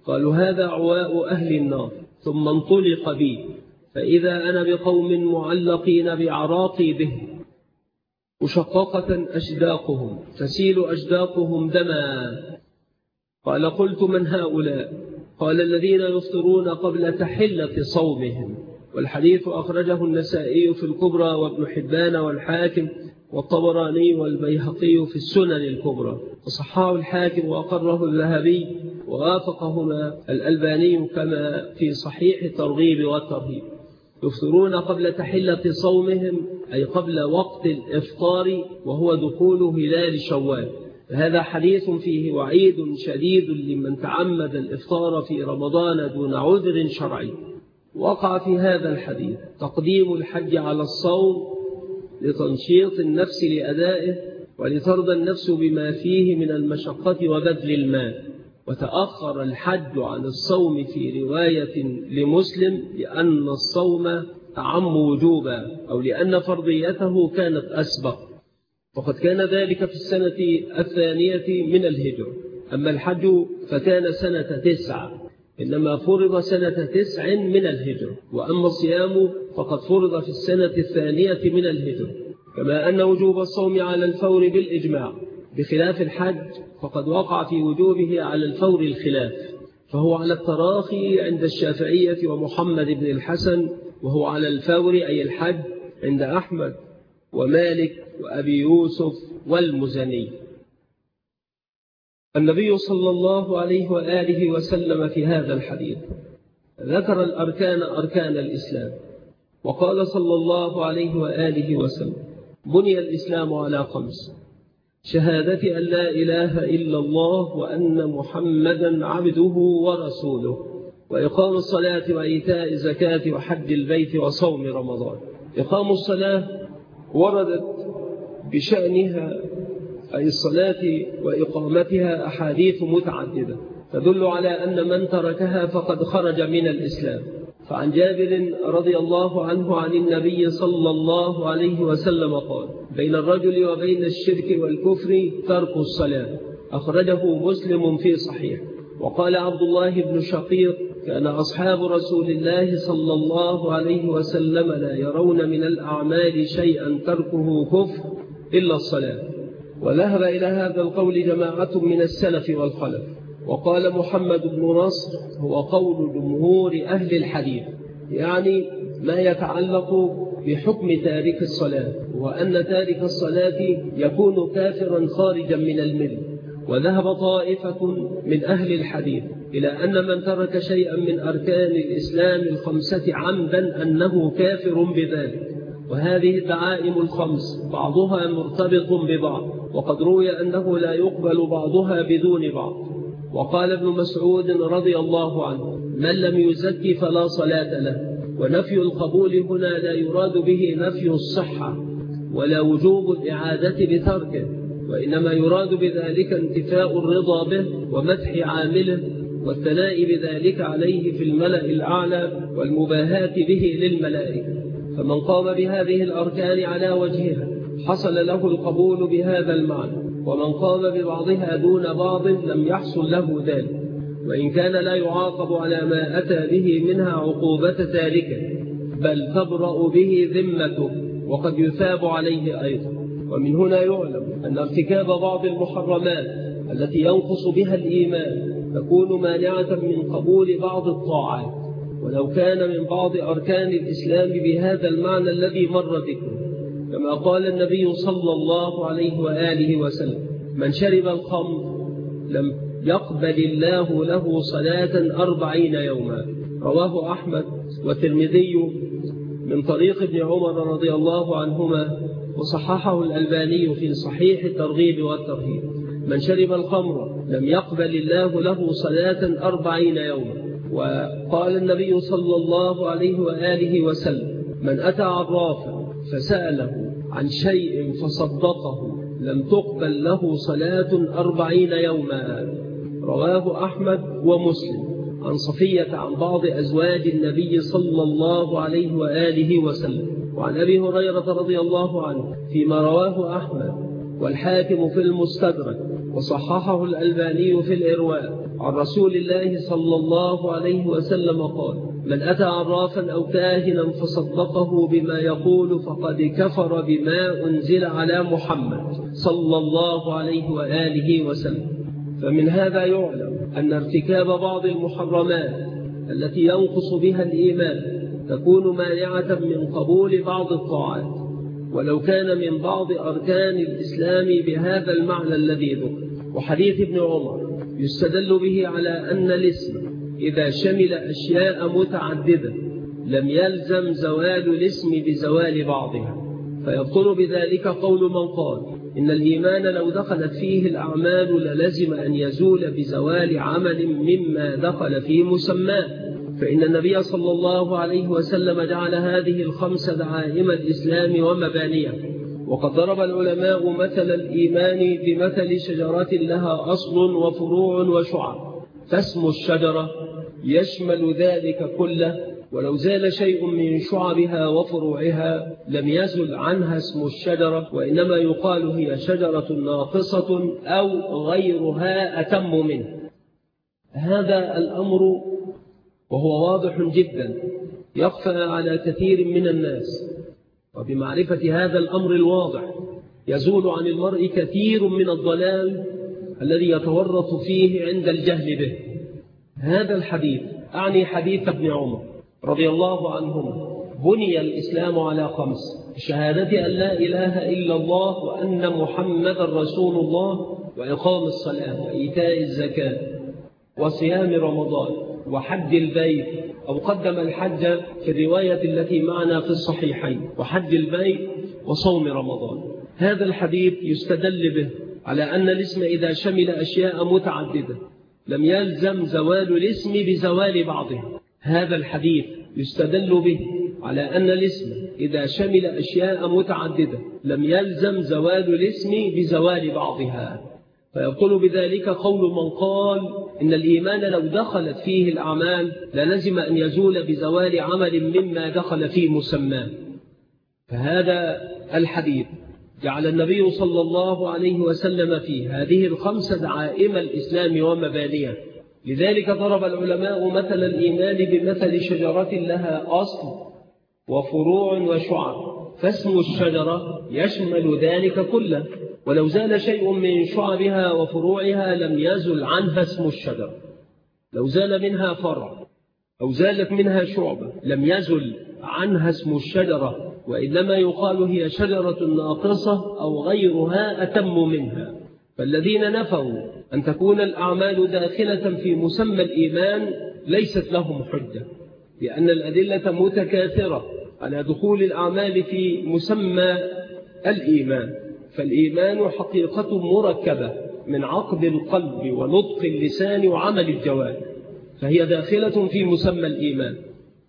S1: قالوا هذا عواء أهل النار. ثم انطلق بي فإذا أنا بقوم معلقين بعراقي به مشققة أشداقهم تسيل أشداقهم دما. قال قلت من هؤلاء؟ قال الذين يفطرون قبل تحلة صومهم. والحديث أخرجه النسائي في الكبرى وابن حبان والحاكم والطبراني والبيهقي في السنن الكبرى، وصححه الحاكم وأقره الذهبي ووافقهما الألباني كما في صحيح الترغيب والترهيب. يفطرون قبل تحلة صومهم أي قبل وقت الإفطار وهو دخول هلال شوال. هذا حديث فيه وعيد شديد لمن تعمد الإفطار في رمضان دون عذر شرعي. وقع في هذا الحديث تقديم الحج على الصوم لتنشيط النفس لأدائه ولترضى النفس بما فيه من المشقة وبذل المال، وتأخر الحج عن الصوم في رواية لمسلم لأن الصوم أعم وجوبا أو لأن فرضيته كانت أسبق، وقد كان ذلك في السنة الثانية من الهجرة. أما الحج فكان سنة 9 إنما فرض سنة 9 من الهجرة، وأما الصيام فقد فرض في السنة الثانية من الهجرة، كما أن وجوب الصوم على الفور بالإجماع، بخلاف الحج فقد وقع في وجوبه على الفور الخلاف، فهو على التراخي عند الشافعية ومحمد بن الحسن، وهو على الفور أي الحج عند أحمد ومالك وأبي يوسف والمزني. النبي صلى الله عليه وآله وسلم في هذا الحديث ذكر الأركان أركان الإسلام، وقال صلى الله عليه وآله وسلم: بني الإسلام على 5: شهادة أن لا إله إلا الله وأن محمدا عبده ورسوله، وإقام الصلاة وإيتاء الزكاة وحج البيت وصوم رمضان. إقام الصلاة وردت بشأنها أي الصلاة وإقامتها أحاديث متعددة تدل على أن من تركها فقد خرج من الإسلام. فعن جابر رضي الله عنه عن النبي صلى الله عليه وسلم قال: بين الرجل وبين الشرك والكفر ترك الصلاة، أخرجه مسلم في صحيح. وقال عبد الله بن شقيق: كان أصحاب رسول الله صلى الله عليه وسلم لا يرون من الأعمال شيئا تركه كفر إلا الصلاة. وذهب إلى هذا القول جماعة من السلف والخلف. وقال محمد بن نصر: هو قول جمهور أهل الحديث، يعني ما يتعلق بحكم تارك الصلاة، وأن تارك الصلاة يكون كافرا خارجا من الملة. وذهب طائفة من أهل الحديث إلى أن من ترك شيئا من أركان الإسلام 5 عمدا أنه كافر بذلك. وهذه الدعائم 5 بعضها مرتبط ببعض، وقد روي أنه لا يقبل بعضها بدون بعض. وقال ابن مسعود رضي الله عنه: من لم يزكي فلا صلاة له. ونفي القبول هنا لا يراد به نفي الصحة ولا وجوب الإعادة بتركه، وإنما يراد بذلك انتفاء الرضا به ومدح عامله والثناء بذلك عليه في الملأ الأعلى والمباهاة به للملائكة. فمن قام بهذه الأركان على وجهها حصل له القبول بهذا المعنى، ومن قام ببعضها دون بعض لم يحصل له ذلك، وإن كان لا يعاقب على ما أتى به منها عقوبة تاركه، بل تبرأ به ذمته وقد يثاب عليه أيضا. ومن هنا يعلم أن ارتكاب بعض المحرمات التي ينقص بها الإيمان تكون مانعة من قبول بعض الطاعات، ولو كان من بعض أركان الإسلام بهذا المعنى الذي مر ذكره، كما قال النبي صلى الله عليه وآله وسلم: من شرب الخمر لم يقبل الله له صلاة 40 يوما. رواه أحمد والترمذي من طريق ابن عمر رضي الله عنهما، وصححه الألباني في صحيح الترغيب والترهيب. من شرب الخمر لم يقبل الله له صلاة 40 يوما. وقال النبي صلى الله عليه وآله وسلم: من أتى عرافا فسأله عن شيء فصدقه لم تقبل له صلاة 40 يوما. رواه أحمد ومسلم عن صفية عن بعض أزواج النبي صلى الله عليه وآله وسلم. وعن أبي هريرة رضي الله عنه فيما رواه أحمد والحاكم في المستدرك، وصححه الألباني في الإرواء عن رسول الله صلى الله عليه وسلم قال: من أتى عرافا أو كاهنا فصدقه بما يقول فقد كفر بما أنزل على محمد صلى الله عليه وآله وسلم. فمن هذا يعلم أن ارتكاب بعض المحرمات التي ينقص بها الإيمان تكون مانعة من قبول بعض الطاعات، ولو كان من بعض أركان الإسلام بهذا المعنى الذي ذكر. وحديث ابن عمر يستدل به على أن الاسم إذا شمل أشياء متعددة لم يلزم زوال الاسم بزوال بعضها، فيبطل بذلك قول من قال إن الإيمان لو دخلت فيه الأعمال للزم أن يزول بزوال عمل مما دخل في مسماه، فإن النبي صلى الله عليه وسلم جعل هذه الخمس دعائم الإسلام ومبانيه. وقد ضرب العلماء مثل الإيمان بمثل شجرة لها أصل وفروع وشعب، فاسم الشجرة يشمل ذلك كله، ولو زال شيء من شعبها وفروعها لم يزل عنها اسم الشجرة، وإنما يقال هي شجرة ناقصة أو غيرها أتم منه. هذا الأمر وهو واضح جدا يخفى على كثير من الناس، وبمعرفة هذا الأمر الواضح يزول عن المرء كثير من الضلال الذي يتورط فيه عند الجهل به. هذا الحديث أعني حديث ابن عمر رضي الله عنهما بني الإسلام على خمس: شهادة أن لا إله إلا الله وأن محمد رسول الله، وإقام الصلاة، وإيتاء الزكاة، وصيام رمضان، وحج البيت، أو قدم الحج في الرواية التي معنا في الصحيحين، وحج البيت وصوم رمضان. هذا الحديث يستدل به على أن الاسم إذا شمل أشياء متعددة لم يلزم زوال الاسم بزوال بعضها. هذا الحديث يستدل به على أن الاسم إذا شمل أشياء متعددة لم يلزم زوال الاسم بزوال بعضها، فيبطل بذلك قول من قال إن الإيمان لو دخلت فيه الأعمال للزم أن يزول بزوال عمل مما دخل في مسماه. فهذا الحديث جعل النبي صلى الله عليه وسلم فيه هذه الخمس دعائم الإسلام ومبانيه. لذلك ضرب العلماء مثل الإيمان بمثل شجرة لها أصل وفروع وشعب، فاسم الشجرة يشمل ذلك كله، ولو زال شيء من شعبها وفروعها لم يزل عنها اسم الشجرة. لو زال منها فرع أو زالت منها شعبة لم يزل عنها اسم الشجرة، وإنما يقال هي شجرة ناقصة أو غيرها أتم منها. فالذين نفوا أن تكون الأعمال داخلة في مسمى الإيمان ليست لهم حجة، لأن الأدلة متكاثرة على دخول الأعمال في مسمى الإيمان. فالإيمان حقيقة مركبة من عقد القلب ونطق اللسان وعمل الجوارح، فهي داخلة في مسمى الإيمان.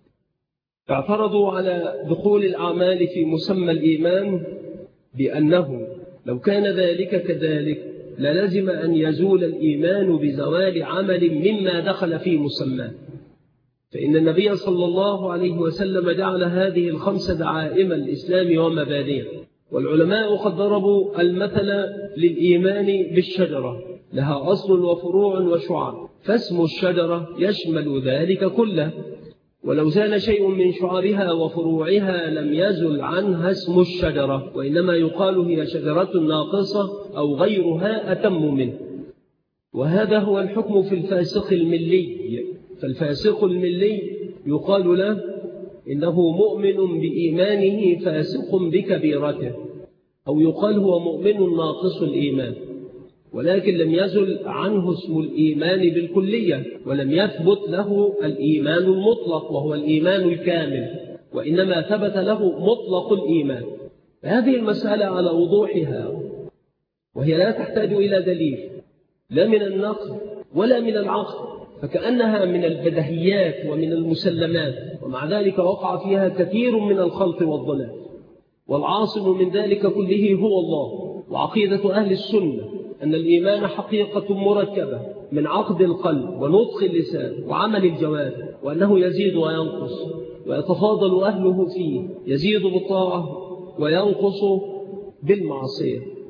S1: اعترضوا على دخول الأعمال في مسمى الإيمان بأنه لو كان ذلك كذلك للزم أن يزول الإيمان بزوال عمل مما دخل في مسماه، فإن النبي صلى الله عليه وسلم جعل هذه الخمس دعائم الإسلام ومبانيه. والعلماء قد ضربوا المثل للإيمان بالشجرة لها أصل وفروع وشعب، فاسم الشجرة يشمل ذلك كله، ولو زال شيء من شعرها وفروعها لم يزل عنها اسم الشجرة، وإنما يقال هي شجرة ناقصة أو غيرها أتم منه. وهذا هو الحكم في الفاسق الملي. فالفاسق الملي يقال له إنه مؤمن بإيمانه فاسق بكبيرته، أو يقال هو مؤمن ناقص الإيمان، ولكن لم يزل عنه اسم الإيمان بالكلية، ولم يثبت له الإيمان المطلق وهو الإيمان الكامل، وإنما ثبت له مطلق الإيمان. هذه المسألة على وضوحها، وهي لا تحتاج إلى دليل لا من النقل ولا من العقل، فكأنها من البدهيات ومن المسلمات، ومع ذلك وقع فيها كثير من الخلط والضلال. والعاصم من ذلك كله هو الله. وعقيدة أهل السنة أن الإيمان حقيقة مركبة من عقد القلب ونطق اللسان وعمل الجوارح، وأنه يزيد وينقص ويتفاضل أهله فيه، يزيد بالطاعة وينقص بالمعصية.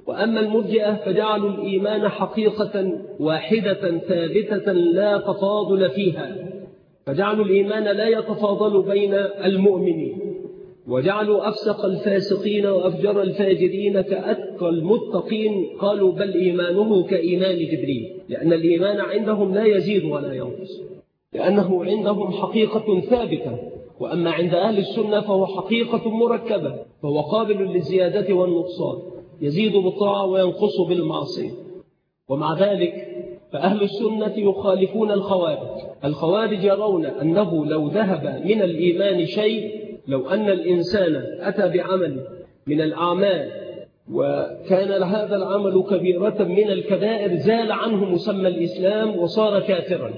S1: وأما المرجئة فجعلوا الإيمان حقيقة واحدة ثابتة لا تفاضل فيها، فجعلوا الإيمان لا يتفاضل بين المؤمنين، وجعلوا أفسق الفاسقين وأفجر الفاجرين كأتقى المتقين، قالوا بل إيمانه كإيمان جبريل، لأن الإيمان عندهم لا يزيد ولا ينقص، لأنه عندهم حقيقة ثابتة. وأما عند أهل السنة فهو حقيقة مركبة، فهو قابل للزيادة والنقصان، يزيد بالطاعة وينقص بالمعصية. ومع ذلك فأهل السنة يخالفون الخوارج يرون أنه لو ذهب من الإيمان شيء، لو أن الإنسان أتى بعمل من الأعمال وكان هذا العمل كبيرة من الكبائر، زال عنه مسمى الإسلام وصار كافرا.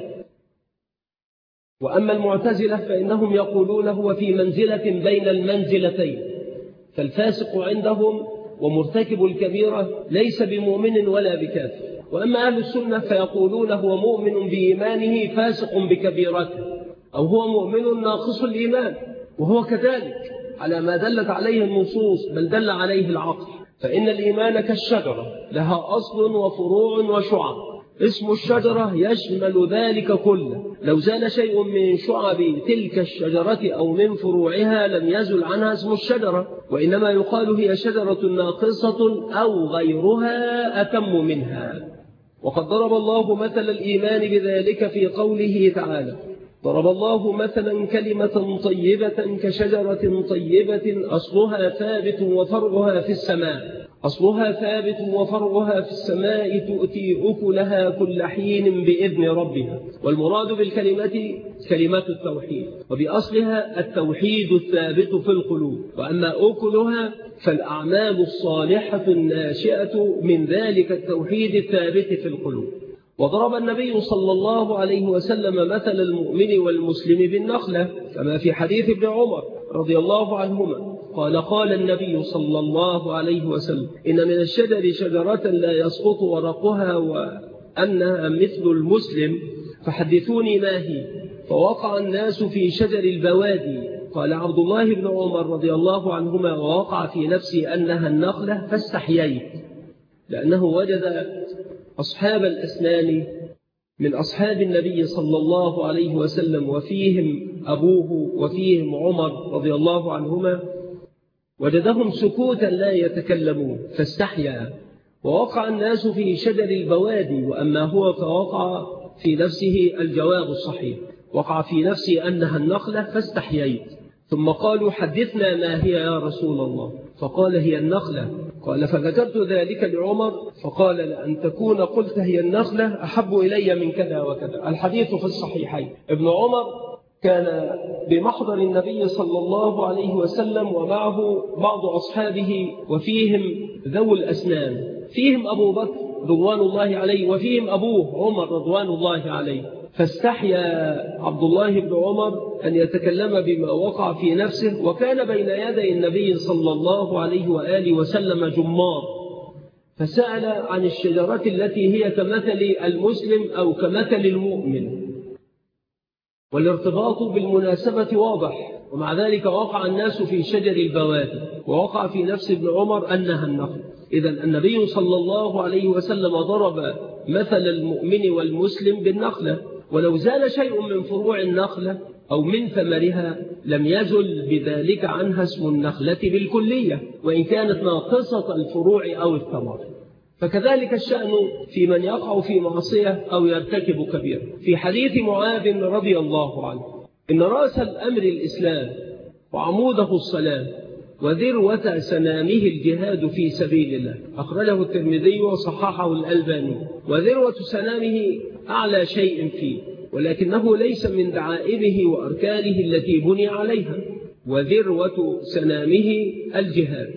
S1: وأما المعتزلة فإنهم يقولون هو في منزلة بين المنزلتين، فالفاسق عندهم ومرتكب الكبيرة ليس بمؤمن ولا بكافر. وأما أهل السنة فيقولون هو مؤمن بإيمانه فاسق بكبيرته، أو هو مؤمن ناقص الإيمان، وهو كذلك على ما دلت عليه النصوص بل دل عليه العقل. فإن الإيمان كالشجرة لها أصل وفروع وشعب، اسم الشجرة يشمل ذلك كله، لو زال شيء من شعب تلك الشجرة أو من فروعها لم يزل عنها اسم الشجرة، وإنما يقال هي شجرة ناقصة أو غيرها أتم منها. وقد ضرب الله مثل الإيمان بذلك في قوله تعالى: ضرب الله مثلا كلمة طيبة كشجرة طيبة أصلها ثابت وفرعها في السماء، أصلها ثابت وفرعها في السماء تؤتي أكلها كل حين بإذن ربها. والمراد بالكلمة كلمة التوحيد، وبأصلها التوحيد الثابت في القلوب، وأما أكلها فالأعمال الصالحة الناشئة من ذلك التوحيد الثابت في القلوب. وضرب النبي صلى الله عليه وسلم مثل المؤمن والمسلم بالنخلة، كما في حديث ابن عمر رضي الله عنهما قال النبي صلى الله عليه وسلم: إن من الشجر شجرة لا يسقط ورقها وأنها مثل المسلم، فحدثوني ما هي. فوقع الناس في شجر البوادي. قال عبد الله بن عمر رضي الله عنهما: ووقع في نفسي أنها النخلة فاستحييت، لأنه وجد أصحاب الأسنان من أصحاب النبي صلى الله عليه وسلم، وفيهم أبوه وفيهم عمر رضي الله عنهما، وجدهم سكوتا لا يتكلمون فاستحيا. ووقع الناس في شجر البوادي، وأما هو فوقع في نفسه الجواب الصحيح، وقع في نفسي أنها النخلة فاستحييت. ثم قالوا: حدثنا ما هي يا رسول الله؟ فقال: هي النخلة. قال: فذكرت ذلك لعمر فقال: لأن تكون قلت هي النخلة أحب إلي من كذا وكذا. الحديث في الصحيحين. ابن عمر كان بمحضر النبي صلى الله عليه وسلم، ومعه بعض أصحابه، وفيهم ذو الأسنان، فيهم أبو بكر رضوان الله عليه، وفيهم أبوه عمر رضوان الله عليه. فاستحيا عبد الله بن عمر أن يتكلم بما وقع في نفسه، وكان بين يدي النبي صلى الله عليه وآله وسلم جمار، فسأل عن الشجرة التي هي كمثل المسلم أو كمثل المؤمن، والارتباط بالمناسبة واضح. ومع ذلك وقع الناس في شجر البوادي، ووقع في نفس ابن عمر أنها النخل. إذن النبي صلى الله عليه وسلم ضرب مثل المؤمن والمسلم بالنخلة، ولو زال شيء من فروع النخلة أو من ثمرها لم يزل بذلك عنها اسم النخلة بالكلية، وإن كانت ناقصة الفروع أو الثمر. فكذلك الشأن في من يقع في معصية أو يرتكب كبيرة. في حديث معاذ رضي الله عنه: إن رأس الأمر الإسلام، وعموده الصلاة، وذروة سنامه الجهاد في سبيل الله. أخرجه الترمذي وصححه الألباني. وذروة سنامه أعلى شيء فيه، ولكنه ليس من دعائمه وأركانه التي بني عليها. وذروة سنامه الجهاد،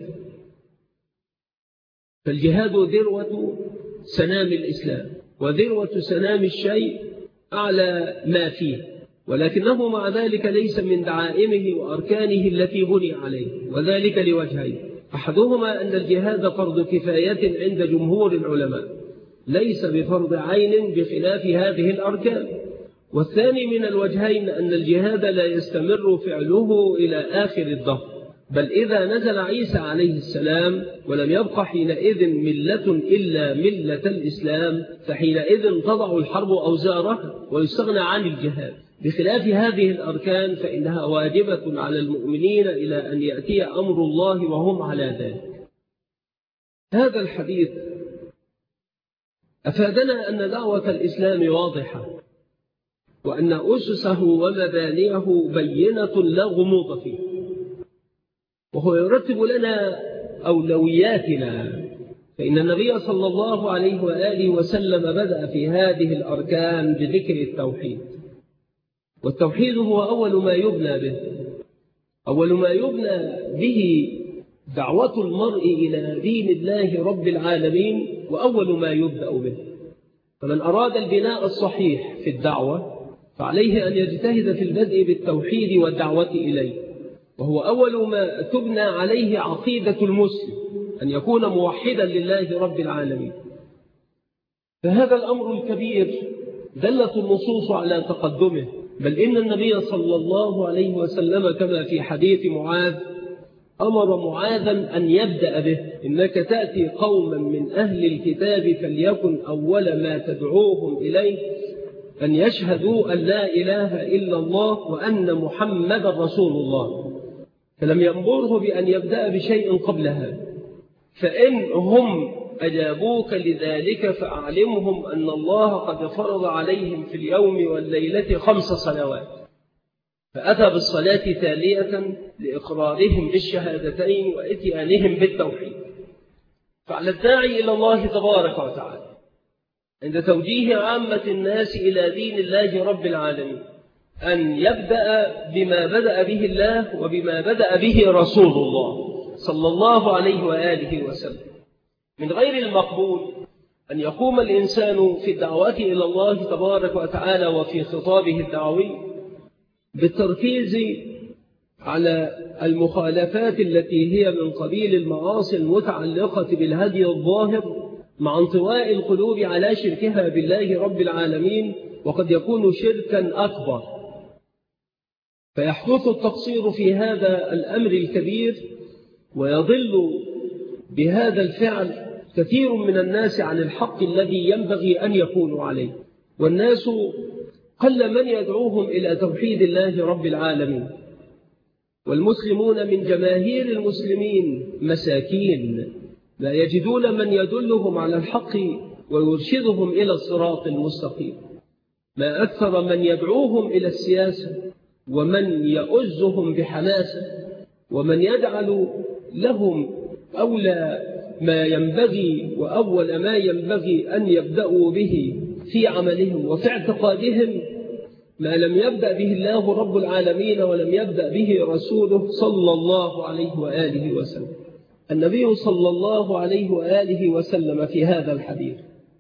S1: فالجهاد ذروة سنام الإسلام، وذروة سنام الشيء أعلى ما فيه، ولكنه مع ذلك ليس من دعائمه وأركانه التي بني عليه، وذلك لوجهين: أحدهما أن الجهاد فرض كفاية عند جمهور العلماء، ليس بفرض عين بخلاف هذه الأركان. والثاني من الوجهين أن الجهاد لا يستمر فعله إلى آخر الدهر، بل إذا نزل عيسى عليه السلام ولم يبق حينئذ ملة إلا ملة الإسلام، فحينئذ تضع الحرب أوزارها ويستغنى عن الجهاد. بخلاف هذه الأركان فإنها واجبة على المؤمنين إلى أن يأتي أمر الله وهم على ذلك. هذا الحديث أفادنا أن دعوة الإسلام واضحة، وأن أسسه ومبانيه بينة لا غموض فيه، وهو يرتب لنا أولوياتنا. فإن النبي صلى الله عليه وآله وسلم بدأ في هذه الأركان بذكر التوحيد، والتوحيد هو أول ما يبنى به، أول ما يبنى به دعوة المرء إلى دين الله رب العالمين، وأول ما يبدأ به. فمن أراد البناء الصحيح في الدعوة فعليه أن يجتهد في البدء بالتوحيد والدعوة إليه، وهو أول ما تبنى عليه عقيدة المسلم، أن يكون موحدا لله رب العالمين. فهذا الأمر الكبير دلت النصوص على تقدمه، بل إن النبي صلى الله عليه وسلم كما في حديث معاذ أمر معاذا أن يبدأ به: إنك تأتي قوما من أهل الكتاب فليكن أول ما تدعوهم إليه أن يشهدوا أن لا إله إلا الله وأن محمد رسول الله. فلم يأمره بأن يبدأ بشيء قبلها. فإن هم أجابوك لذلك فأعلمهم أن الله قد فرض عليهم في اليوم والليلة 5 صلوات. فأتى بالصلاة تالية لإقرارهم بالشهادتين وإتيانهم بالتوحيد. فعلى الداعي إلى الله تبارك وتعالى عند توجيه عامة الناس إلى دين الله رب العالمين أن يبدأ بما بدأ به الله وبما بدأ به رسول الله صلى الله عليه وآله وسلم. من غير المقبول أن يقوم الإنسان في الدعوة إلى الله تبارك وتعالى وفي خطابه الدعوي بالتركيز على المخالفات التي هي من قبيل المعاصي المتعلقة بالهدي الظاهر، مع انطواء القلوب على شركها بالله رب العالمين، وقد يكون شركا أكبر. فيحدث التقصير في هذا الأمر الكبير، ويضل بهذا الفعل كثير من الناس عن الحق الذي ينبغي أن يكونوا عليه. والناس قل من يدعوهم إلى توحيد الله رب العالمين، والمسلمون من جماهير المسلمين مساكين لا يجدون من يدلهم على الحق ويرشدهم إلى الصراط المستقيم. ما أكثر من يدعوهم إلى السياسة، ومن يؤزهم بحماسة، ومن يجعل لهم أولى ما ينبغي وأول ما ينبغي أن يبدأوا به في عملهم وفي اعتقادهم ما لم يبدأ به الله رب العالمين ولم يبدأ به رسوله صلى الله عليه وآله وسلم. النبي صلى الله عليه وآله وسلم في هذا الحديث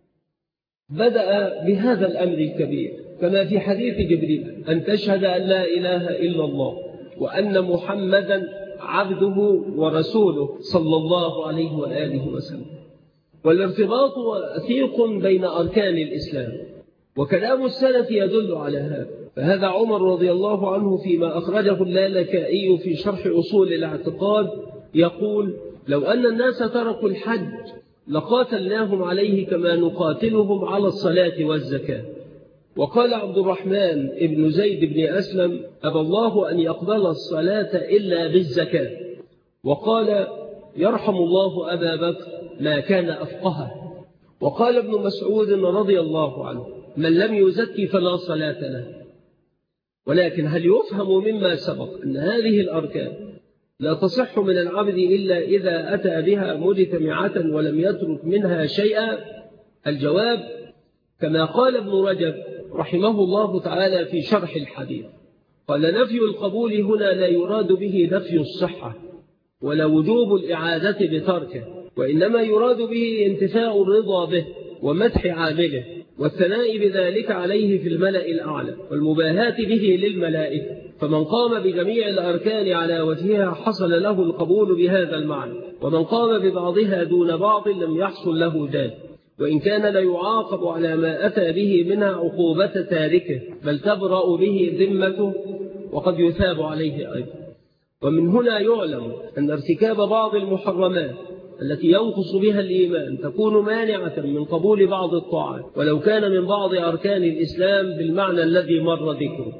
S1: بدأ بهذا الأمر الكبير كما في حديث جبريل: أن تشهد أن لا إله إلا الله وأن محمدا عبده ورسوله صلى الله عليه وآله وسلم. والارتباط وثيق بين أركان الإسلام، وكلام السلف يدل على هذا. فهذا عمر رضي الله عنه فيما أخرجه اللالكائي في شرح أصول الاعتقاد يقول: لو أن الناس تركوا الحج لقاتلناهم عليه كما نقاتلهم على الصلاة والزكاة. وقال عبد الرحمن ابن زيد بن أسلم: أبى الله أن يقبل الصلاة إلا بالزكاة. وقال: يرحم الله أبا بكر ما كان أفقهه. وقال ابن مسعود رضي الله عنه: من لم يزكي فلا صلاة له. ولكن هل يفهم مما سبق أن هذه الأركان لا تصح من العبد إلا إذا أتى بها مجتمعة ولم يترك منها شيئا؟ الجواب كما قال ابن رجب رحمه الله تعالى في شرح الحديث، قال: نفي القبول هنا لا يراد به نفي الصحة ولا وجوب الإعادة بتركه، وإنما يراد به انتفاء الرضا به ومدح عامله والثناء بذلك عليه في الملأ الأعلى والمباهاة به للملائكة. فمن قام بجميع الأركان على وجهها حصل له القبول بهذا المعنى، ومن قام ببعضها دون بعض لم يحصل له ذلك، وإن كان ليعاقب على ما أتى به منها عقوبة تاركه، بل تبرأ به ذمته وقد يثاب عليه أيضا. ومن هنا يعلم أن ارتكاب بعض المحرمات التي ينقص بها الإيمان تكون مانعة من قبول بعض الطاعات ولو كان من بعض أركان الإسلام بالمعنى الذي مر ذكره.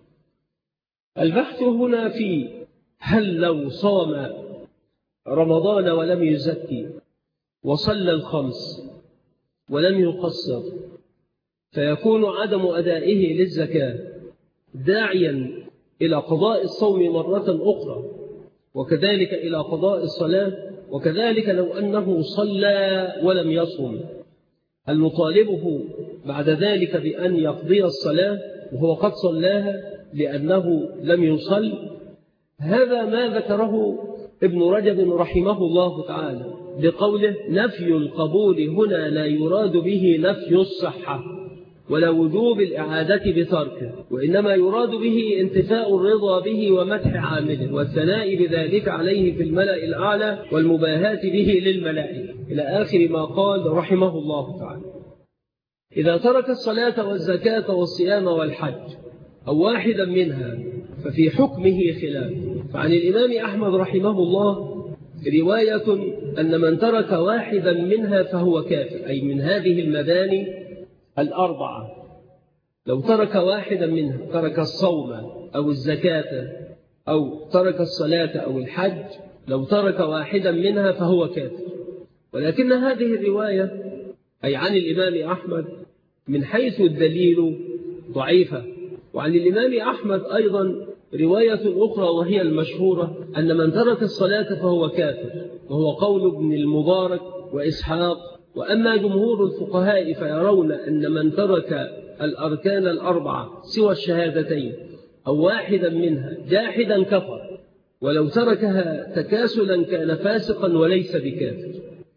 S1: البحث هنا في هل لو صام رمضان ولم يزكي وصلى الخمس ولم يقصر فيكون عدم أدائه للزكاة داعيا إلى قضاء الصوم مرة أخرى، وكذلك إلى قضاء الصلاة، وكذلك لو أنه صلى ولم يصم هل نطالبه بعد ذلك بأن يقضي الصلاة وهو قد صلاها لأنه لم يصل؟ هذا ما ذكره ابن رجب رحمه الله تعالى بقوله: نفي القبول هنا لا يراد به نفي الصحة ولا وجوب الإعادة بتركه، وإنما يراد به انتفاء الرضا به ومدح عامله والثناء بذلك عليه في الملأ الأعلى والمباهاة به للملائكة، إلى آخر ما قال رحمه الله تعالى. إذا ترك الصلاة والزكاة والصيام والحج أو واحدا منها ففي حكمه خلاف. فعن الإمام أحمد رحمه الله رواية أن من ترك واحدا منها فهو كافر، أي من هذه المباني الأربعة. لو ترك واحدا منها، ترك الصوم أو الزكاة أو ترك الصلاة أو الحج، لو ترك واحدا منها فهو كافر. ولكن هذه الرواية أي عن الإمام أحمد من حيث الدليل ضعيفة. وعن الإمام أحمد أيضا رواية أخرى وهي المشهورة أن من ترك الصلاة فهو كافر، وهو قول ابن المبارك وإسحاق. وأما جمهور الفقهاء فيرون أن من ترك الأركان الأربعة سوى الشهادتين أو واحدا منها جاحدا كفر، ولو تركها تكاسلا كان فاسقا وليس بكافر.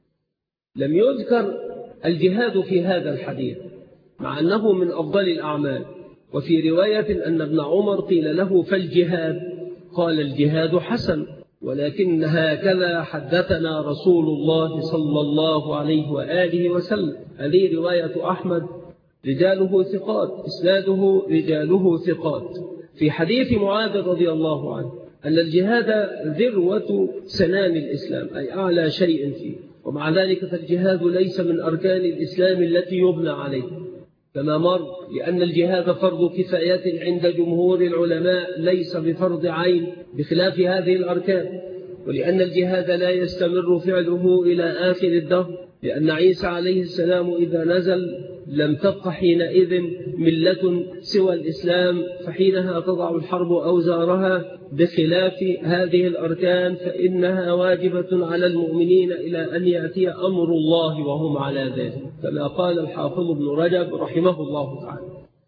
S1: لم يذكر الجهاد في هذا الحديث مع أنه من أفضل الأعمال. وفي رواية أن ابن عمر قيل له: فالجهاد؟ قال: الجهاد حسن، ولكن هكذا حدثنا رسول الله صلى الله عليه وآله وسلم. هذه رواية أحمد رجاله ثقات، إسناده رجاله ثقات. في حديث معاذ رضي الله عنه أن الجهاد ذروة سنام الإسلام، أي أعلى شيء فيه، ومع ذلك فالجهاد ليس من أركان الإسلام التي يبنى عليه كما مر، لأن الجهاد فرض كفاية عند جمهور العلماء ليس بفرض عين بخلاف هذه الأركان، ولأن الجهاد لا يستمر فعله إلى آخر الدهر، لأن عيسى عليه السلام إذا نزل لم تبق حينئذ ملة سوى الإسلام، فحينها تضع الحرب أوزارها، بخلاف هذه الأركان فإنها واجبة على المؤمنين إلى أن يأتي أمر الله وهم على ذلك، كما قال الحافظ ابن رجب رحمه الله تعالى.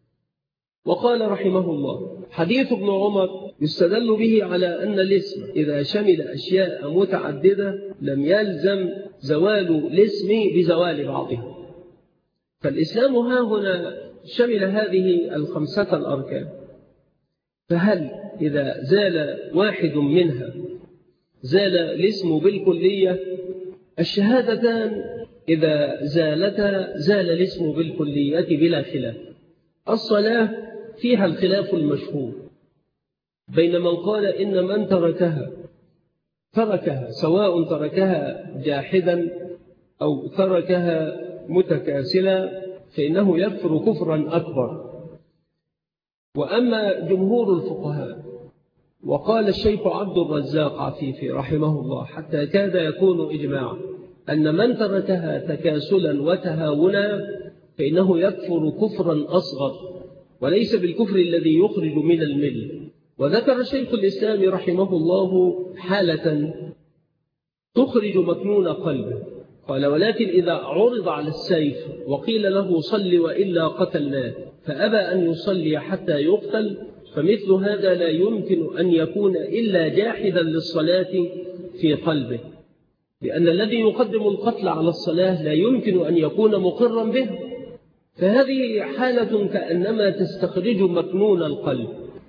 S1: وقال رحمه الله: حديث ابن عمر يستدل به على أن الاسم إذا شمل أشياء متعددة لم يلزم زوال الاسم بزوال بعضها. فالإسلام ها هنا شمل هذه الخمسة الأركان، فهل إذا زال واحد منها زال الاسم بالكلية؟ الشهادتان إذا زالتا زال الاسم بالكلية بلا خلاف. الصلاة فيها الخلاف المشهور بين من قال إن من تركها سواء تركها جاحدا أو تركها متكاسلا فإنه يكفر كفرا أكبر. وأما جمهور الفقهاء، وقال الشيخ عبد الرزاق عفيفي رحمه الله حتى كاد يكون إجماعا، أن من تركها تكاسلا وتهاونا فإنه يكفر كفرا أصغر وليس بالكفر الذي يخرج من المل. وذكر شيخ الإسلام رحمه الله حالة تخرج مكنون قلبه، قال: ولكن إذا عرض على السيف وقيل له صل وإلا قتلناه فأبى أن يصلي حتى يقتل، فمثل هذا لا يمكن أن يكون إلا جاحدا للصلاة في قلبه، لأن الذي يقدم القتل على الصلاة لا يمكن أن يكون مقرا به. فهذه حالة كأنما تستخرج مكنون القلب،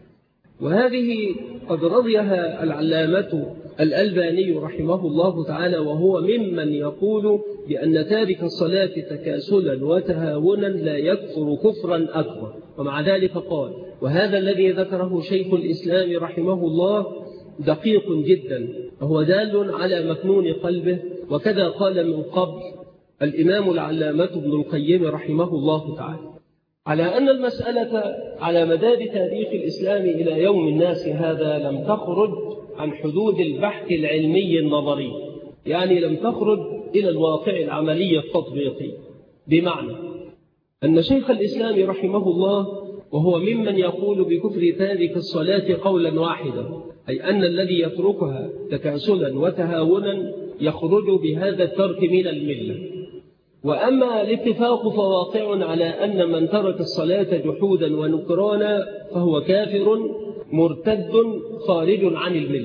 S1: وهذه قد رضيها العلامة الألباني رحمه الله تعالى، وهو ممن يقول بأن تارك الصلاة تكاسلا وتهاونا لا يكفر كفرا أكبر. ومع ذلك قال: وهذا الذي ذكره شيخ الإسلام رحمه الله دقيق جدا، وهو دال على مكنون قلبه. وكذا قال من قبل الإمام العلامة ابن القيم رحمه الله تعالى، على أن المسألة على مدار تاريخ الإسلام إلى يوم الناس هذا لم تخرج عن حدود البحث العلمي النظري، يعني لم تخرج إلى الواقع العملي التطبيقي، بمعنى أن شيخ الإسلام رحمه الله وهو ممن يقول بكفر تارك الصلاة قولا واحدا، أي أن الذي يتركها تكاسلا وتهاونا يخرج بهذا الترك من الملة. وأما الاتفاق فواقع على أن من ترك الصلاة جحودا ونكرانا فهو كافر مرتد خارج عن الملة.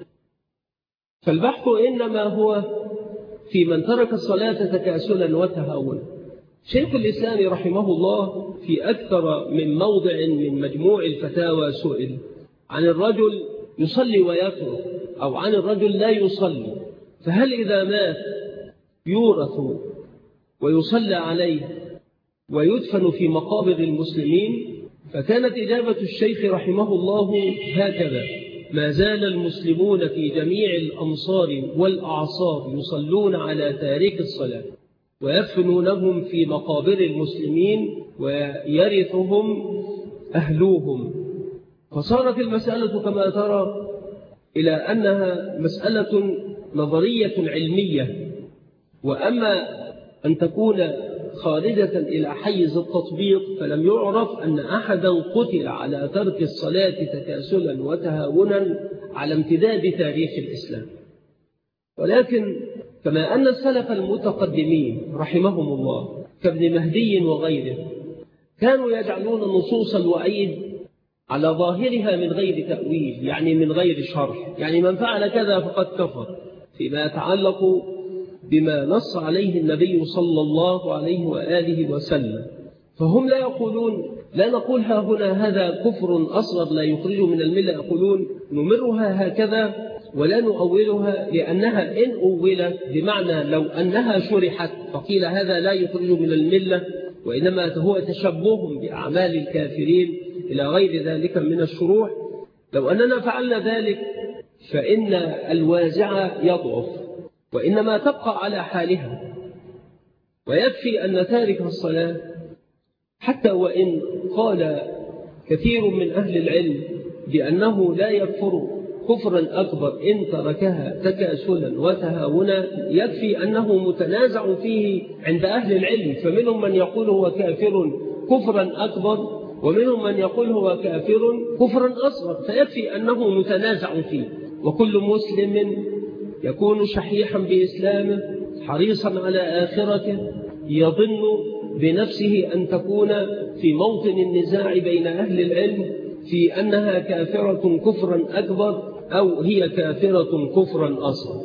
S1: فالبحث إنما هو في من ترك الصلاة تكاسلا وتهاونا. شيخ الإسلام رحمه الله في أكثر من موضع من مجموع الفتاوى سئل عن الرجل يصلي ويترك، أو عن الرجل لا يصلي، فهل إذا مات يورث ويصلى عليه ويدفن في مقابر المسلمين؟ فكانت إجابة الشيخ رحمه الله هكذا: ما زال المسلمون في جميع الأمصار والأعصار يصلون على تارك الصلاة ويدفنونهم في مقابر المسلمين ويرثهم أهلوهم. فصارت المسألة كما ترى إلى أنها مسألة نظرية علمية، وأما أن تكون خارجة إلى حيز التطبيق فلم يعرف أن أحدا قتل على ترك الصلاة تكاسلا وتهاونا على امتداد تاريخ الإسلام. ولكن كما أن السلف المتقدمين رحمهم الله كابن مهدي وغيره كانوا يجعلون نصوص الوعيد على ظاهرها من غير تأويل، يعني من غير شرح، يعني من فعل كذا فقد كفر، فيما يتعلق بما نص عليه النبي صلى الله عليه وآله وسلم. فهم لا يقولون، لا نقول ها هنا هذا كفر أصغر لا يخرج من الملة، يقولون نمرها هكذا ولا نؤولها، لأنها إن أولت بمعنى لو أنها شرحت فقيل هذا لا يخرج من الملة، وإنما هو تشبه بأعمال الكافرين إلى غير ذلك من الشروح. لو أننا فعلنا ذلك فإن الوازع يضعف، وإنما تبقى على حالها. ويكفي أن تارك الصلاة حتى وإن قال كثير من أهل العلم بأنه لا يكفر كفرا أكبر إن تركها تكاسلا وتهاونا، يكفي أنه متنازع فيه عند أهل العلم، فمنهم من يقول هو كافر كفرا أكبر، ومنهم من يقول هو كافر كفرا أصغر، فيكفي أنه متنازع فيه. وكل مسلم يكون شحيحا بإسلامه حريصا على آخرته يظن بنفسه أن تكون في موطن النزاع بين أهل العلم في أنها كافرة كفرا أكبر أو هي كافرة كفرا أصغر.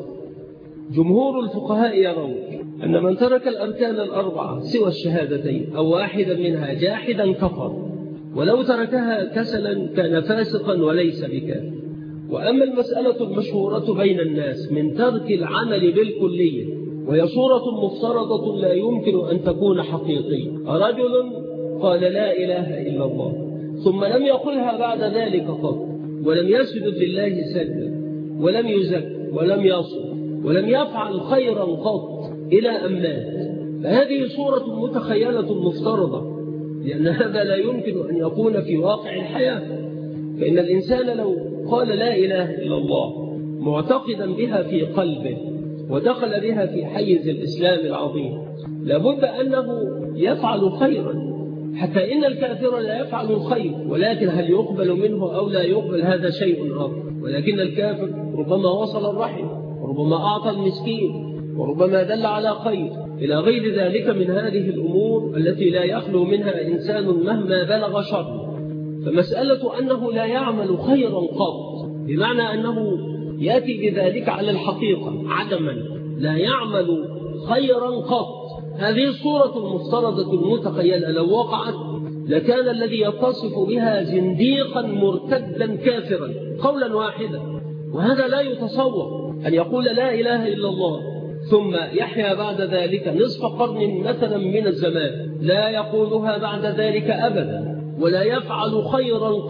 S1: جمهور الفقهاء يرون أن من ترك الأركان الأربعة سوى الشهادتين أو واحدا منها جاحدا كفر، ولو تركها كسلا كان فاسقا وليس بكافر. وأما المسألة المشهورة بين الناس من ترك العمل بالكلية، وهي صورة مفترضة لا يمكن أن تكون حقيقية، رجل قال لا إله إلا الله ثم لم يقلها بعد ذلك قط، ولم يسجد لله سجدا، ولم يزك، ولم يصم، ولم يفعل خيرا قط إلى أن مات، فهذه صورة متخيلة مفترضة، لأن هذا لا يمكن أن يكون في واقع الحياة. فإن الإنسان لو قال لا إله إلا الله معتقدا بها في قلبه ودخل بها في حيز الإسلام العظيم لابد أنه يفعل خيرا، حتى إن الكافر لا يفعل الخير، ولكن هل يقبل منه أو لا يقبل هذا شيء آخر. ولكن الكافر ربما وصل الرحم، وربما أعطى المسكين، وربما دل على خير، إلى غير ذلك من هذه الأمور التي لا يخلو منها إنسان مهما بلغ شر. فمسألة أنه لا يعمل خيرا قط بمعنى أنه يأتي بذلك على الحقيقة عدما، لا يعمل خيرا قط، هذه الصورة المفترضة المتخيلة لو وقعت لكان الذي يتصف بها زنديقا مرتدا كافرا قولا واحدا. وهذا لا يتصور أن يقول لا إله إلا الله ثم يحيا بعد ذلك نصف قرن مثلا من الزمان لا يقولها بعد ذلك أبدا، ولا يفعل خيرا قط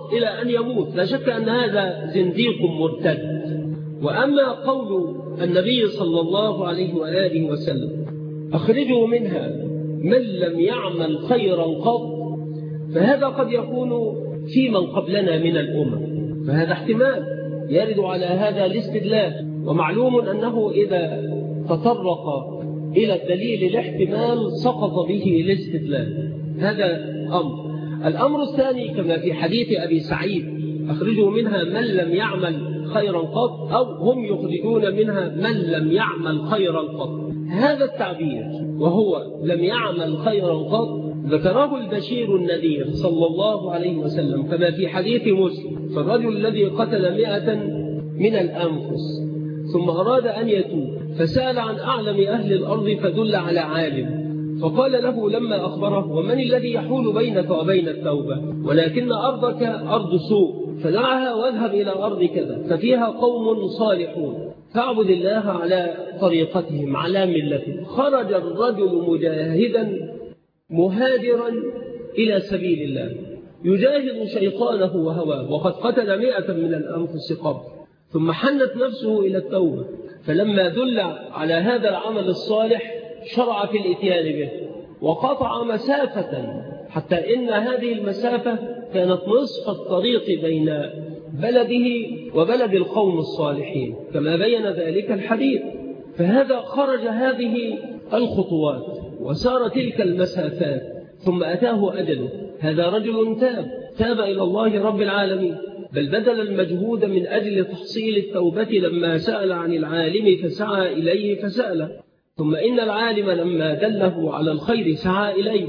S1: إلى أن يموت. لا شك أن هذا زنديق مرتد. وأما قول النبي صلى الله عليه وآله وسلم أخرجوا منها من لم يعمل خيرا قط، فهذا قد يكون في من قبلنا من الأمم، فهذا احتمال يرد على هذا الاستدلال. ومعلوم أنه إذا تطرق إلى الدليل الاحتمال سقط به الاستدلال. هذا أمر. الأمر الثاني كما في حديث أبي سعيد أخرجوا منها من لم يعمل خيرا قط، أو هم يخرجون منها من لم يعمل خيرا قط. هذا التعبير وهو لم يعمل خيرا قط ذكره البشير النذير صلى الله عليه وسلم كما في حديث مسلم: فالرجل الذي قتل 100 من الأنفس ثم أراد أن يتوب فسأل عن أعلم أهل الأرض فدل على عالم، فقال له لما أخبره: ومن الذي يحول بينك وبين التوبة؟ ولكن أرضك أرض سوء، فدعها واذهب إلى أرض كذا ففيها قوم صالحون فاعبد الله على طريقتهم على ملتهم. خرج الرجل مجاهدا مهاجرا إلى سبيل الله يجاهد شيطانه وهواه، وقد قتل 100 من الأنفس قبل، ثم حنت نفسه إلى التوبة، فلما دل على هذا العمل الصالح شرع في الإتيان به، وقطع مسافة حتى إن هذه المسافة كانت نصف الطريق بين بلده وبلد القوم الصالحين كما بين ذلك الحديث. فهذا خرج هذه الخطوات وسار تلك المسافات ثم أتاه أجله. هذا رجل تاب إلى الله رب العالمين، بل بذل المجهود من أجل تحصيل التوبة لما سأل عن العالم فسعى إليه فسأله، ثم إن العالم لما دله على الخير سعى إليه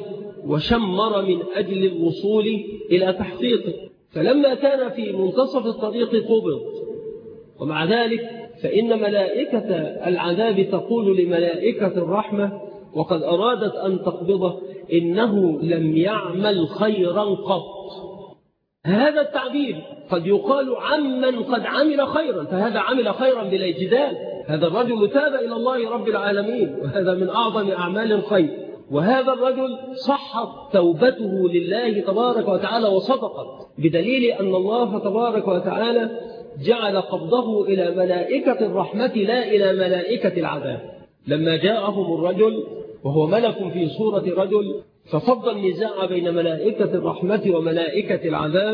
S1: وشمر من أجل الوصول إلى تحقيقه، فلما كان في منتصف الطريق قبض. ومع ذلك فإن ملائكة العذاب تقول لملائكة الرحمة وقد أرادت أن تقبضه: إنه لم يعمل خيرا قط. هذا التعبير قد يقال عمن قد عمل خيرا، فهذا عمل خيرا بلا جدال. هذا الرجل تاب إلى الله رب العالمين، وهذا من أعظم أعمال الخير. وهذا الرجل صحت توبته لله تبارك وتعالى وصدقت، بدليل أن الله تبارك وتعالى جعل قبضه إلى ملائكة الرحمة لا إلى ملائكة العذاب. لما جاءهم الرجل وهو ملك في صورة رجل ففض النزاع بين ملائكة الرحمة وملائكة العذاب،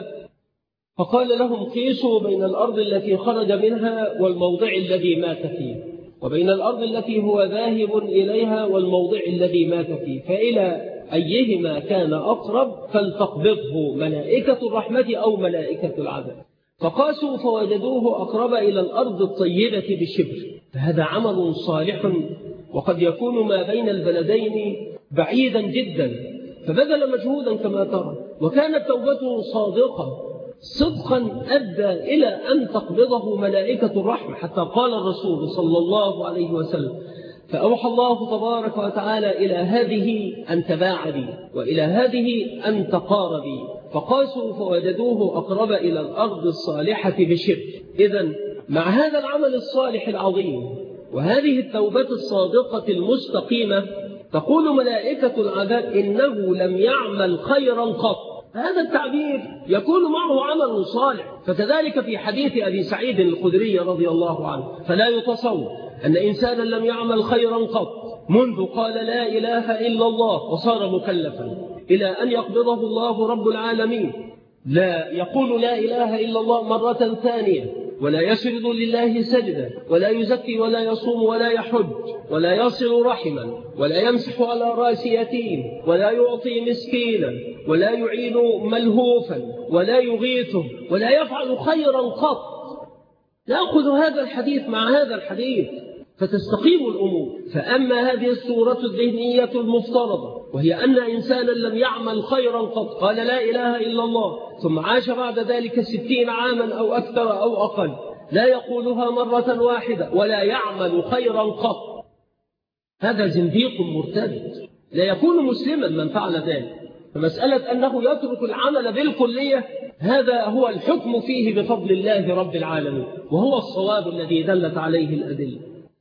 S1: فقال لهم: قيسوا بين الأرض التي خرج منها والموضع الذي مات فيه، وبين الأرض التي هو ذاهب إليها والموضع الذي مات فيه، فإلى أيهما كان أقرب فلتقبضه ملائكة الرحمة أو ملائكة العذاب. فقاسوا فوجدوه أقرب إلى الأرض الطيبة بشبر. فهذا عمل صالح وقد يكون ما بين البلدين بعيدا جدا، فبذل مجهودا كما ترى، وكانت توبته صادقة صدقا أدى إلى أن تقبضه ملائكة الرحمة، حتى قال الرسول صلى الله عليه وسلم: فأوحى الله تبارك وتعالى إلى هذه أن تباعدي وإلى هذه أن تقاربي، فقاسوا فوجدوه أقرب إلى الأرض الصالحة بشبر. إذن مع هذا العمل الصالح العظيم وهذه التوبة الصادقة المستقيمة تقول ملائكة العذاب: إنه لم يعمل خيرا قط. هذا التعبير يكون معه عمل صالح. فكذلك في حديث أبي سعيد الخدري رضي الله عنه: فلا يتصور أن إنسانا لم يعمل خيرا قط منذ قال لا إله إلا الله وصار مكلفا إلى أن يقبضه الله رب العالمين لا يقول لا إله إلا الله مرة ثانية، ولا يسجد لله سجدا، ولا يزكي ولا يصوم ولا يحج، ولا يصل رحما، ولا يمسح على رأس يتيم، ولا يعطي مسكينا، ولا يعين ملهوفا، ولا يغيثه، ولا يفعل خيرا قط. نأخذ هذا الحديث مع هذا الحديث فتستقيم الأمور. فأما هذه الصورة الذهنية المفترضة وهي أن إنسانا لم يعمل خيرا قط قال لا إله إلا الله ثم عاش بعد ذلك 60 عاما أو أكثر أو أقل لا يقولها مرة واحدة ولا يعمل خيرا قط، هذا زنديق مرتد، لا يكون مسلما من فعل ذلك. فمسألة أنه يترك العمل بالكلية هذا هو الحكم فيه بفضل الله رب العالمين، وهو الصواب الذي دلت عليه الأدلة.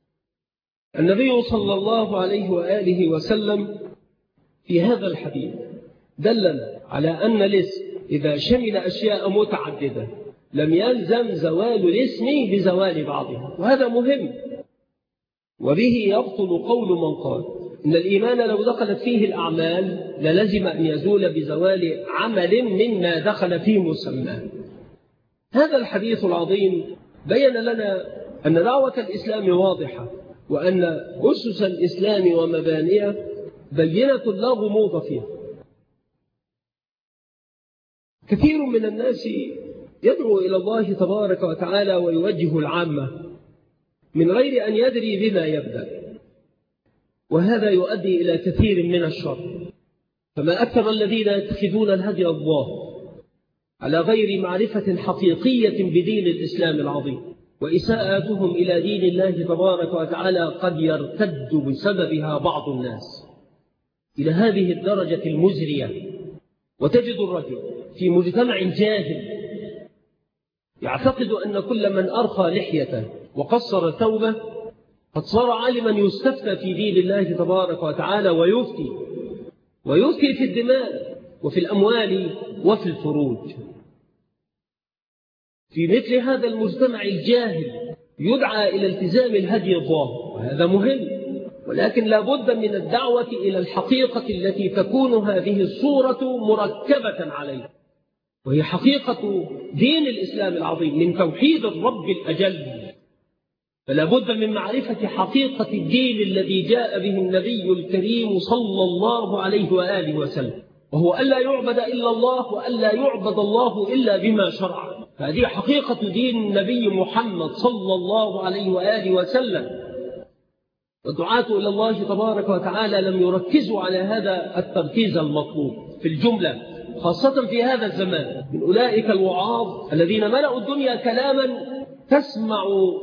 S1: النبي صلى الله عليه وآله وسلم في هذا الحديث دلنا على أن الاسم إذا شمل أشياء متعددة لم يلزم زوال الاسم بزوال بعضها، وهذا مهم. وبه يبطل قول من قال إن الإيمان لو دخلت فيه الأعمال للزم أن يزول بزوال عمل مما دخل فيه مسماه. هذا الحديث العظيم بين لنا أن دعوة الإسلام واضحة، وأن أسس الإسلام ومبانيه بينة لا غموض فيها. كثير من الناس يدعو إلى الله تبارك وتعالى ويوجه العامة من غير أن يدري بما يبدأ، وهذا يؤدي إلى كثير من الشر. فما أكثر الذين يتخذون الهدي الله على غير معرفة حقيقية بدين الإسلام العظيم، وإساءتهم إلى دين الله تبارك وتعالى قد يرتد بسببها بعض الناس إلى هذه الدرجة المزرية. وتجد الرجل في مجتمع جاهل يعتقد أن كل من أرخى لحيته وقصر ثوبه قد صار عالما يستفتى في دين الله تبارك وتعالى ويفتي في الدماء وفي الأموال وفي الفروج. في مثل هذا المجتمع الجاهل يدعى إلى التزام الهدي الظاهر، وهذا مهم، ولكن لا بد من الدعوة إلى الحقيقة التي تكون هذه الصورة مركبة عليها، وهي حقيقة دين الإسلام العظيم من توحيد الرب الأجل. فلا بد من معرفة حقيقة الدين الذي جاء به النبي الكريم صلى الله عليه وآله وسلم، وهو ألا يعبد إلا الله وألا يعبد الله إلا بما شرع. هذه حقيقة دين النبي محمد صلى الله عليه وآله وسلم. والدعاة إلى الله تبارك وتعالى لم يركزوا على هذا التركيز المطلوب في الجملة، خاصة في هذا الزمان، من أولئك الوعاظ الذين ملأوا الدنيا كلاما تسمع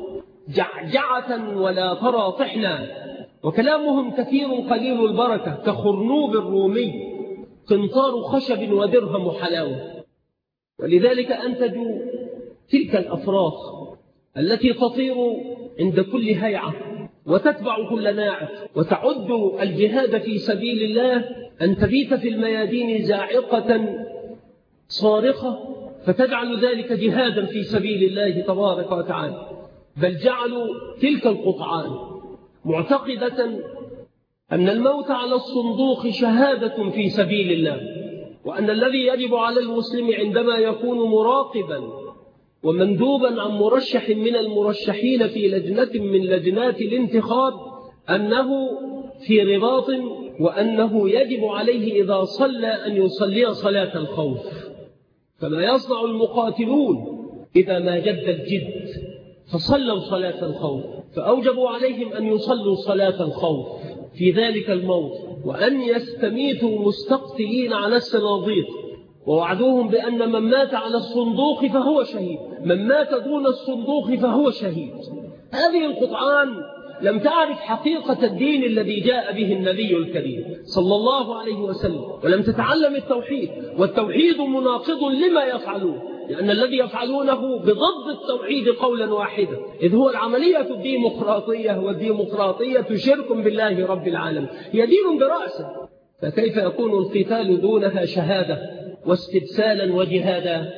S1: جعجعة ولا ترى طحنا، وكلامهم كثير قليل البركة كخرنوب الرومي، قنطار خشب ودرهم حلاوة. ولذلك أنتجوا تلك الأفراخ التي تطير عند كل هيعة وتتبع كل ناعق، وتعد الجهاد في سبيل الله أن تبيت في الميادين زاعقة صارخة، فتجعل ذلك جهادا في سبيل الله تبارك وتعالى. بل جعلوا تلك القطعان معتقدة أن الموت على الصندوق شهادة في سبيل الله، وأن الذي يجب على المسلم عندما يكون مراقبا ومندوبا عن مرشح من المرشحين في لجنة من لجنات الانتخاب أنه في رباط، وأنه يجب عليه إذا صلى أن يصلي صلاة الخوف، كما يصنع المقاتلون إذا ما جد الجد فصلوا صلاة الخوف، فأوجبوا عليهم أن يصلوا صلاة الخوف في ذلك الموت، وأن يستميتوا مستقتلين على الصناديق، ووعدوهم بأن من مات على الصندوق فهو شهيد، من مات دون الصندوق فهو شهيد. هذه القطعان لم تعرف حقيقة الدين الذي جاء به النبي الكريم صلى الله عليه وسلم، ولم تتعلم التوحيد، والتوحيد مناقض لما يفعلون، لأن الذي يفعلونه بضد التوحيد قولا واحدا، إذ هو العملية الديمقراطية، والديمقراطية شرك بالله رب العالمين، هي دين برأسه، فكيف يكون القتال دونها شهادة واستبسالا وجهادا؟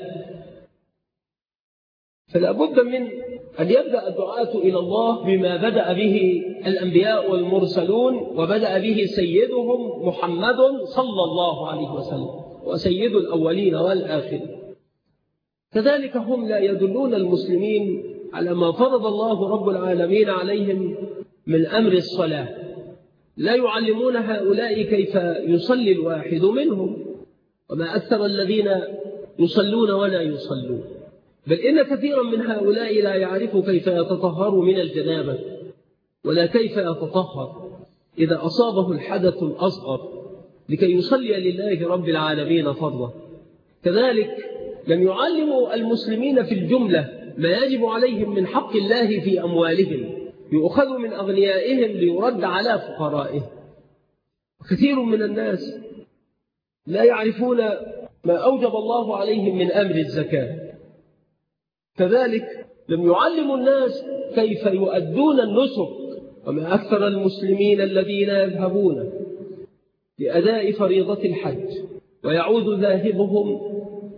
S1: فلا بد من أن يبدأ الدعاة إلى الله بما بدأ به الأنبياء والمرسلون، وبدأ به سيدهم محمد صلى الله عليه وسلم وسيد الأولين والآخرين. كذلك هم لا يدلون المسلمين على ما فرض الله رب العالمين عليهم من أمر الصلاة، لا يعلمون هؤلاء كيف يصلي الواحد منهم، وما أكثر الذين يصلون ولا يصلون، بل إن كثيرا من هؤلاء لا يعرف كيف يتطهر من الجنابة، ولا كيف يتطهر إذا أصابه الحدث الأصغر لكي يصلي لله رب العالمين فرضا. كذلك لم يعلموا المسلمين في الجملة ما يجب عليهم من حق الله في أموالهم، يؤخذ من أغنيائهم ليرد على فقرائهم. كثير من الناس لا يعرفون ما أوجب الله عليهم من أمر الزكاة. كذلك لم يعلموا الناس كيف يؤدون النسك، وما أكثر المسلمين الذين يذهبون لأداء فريضة الحج ويعود ذاهبهم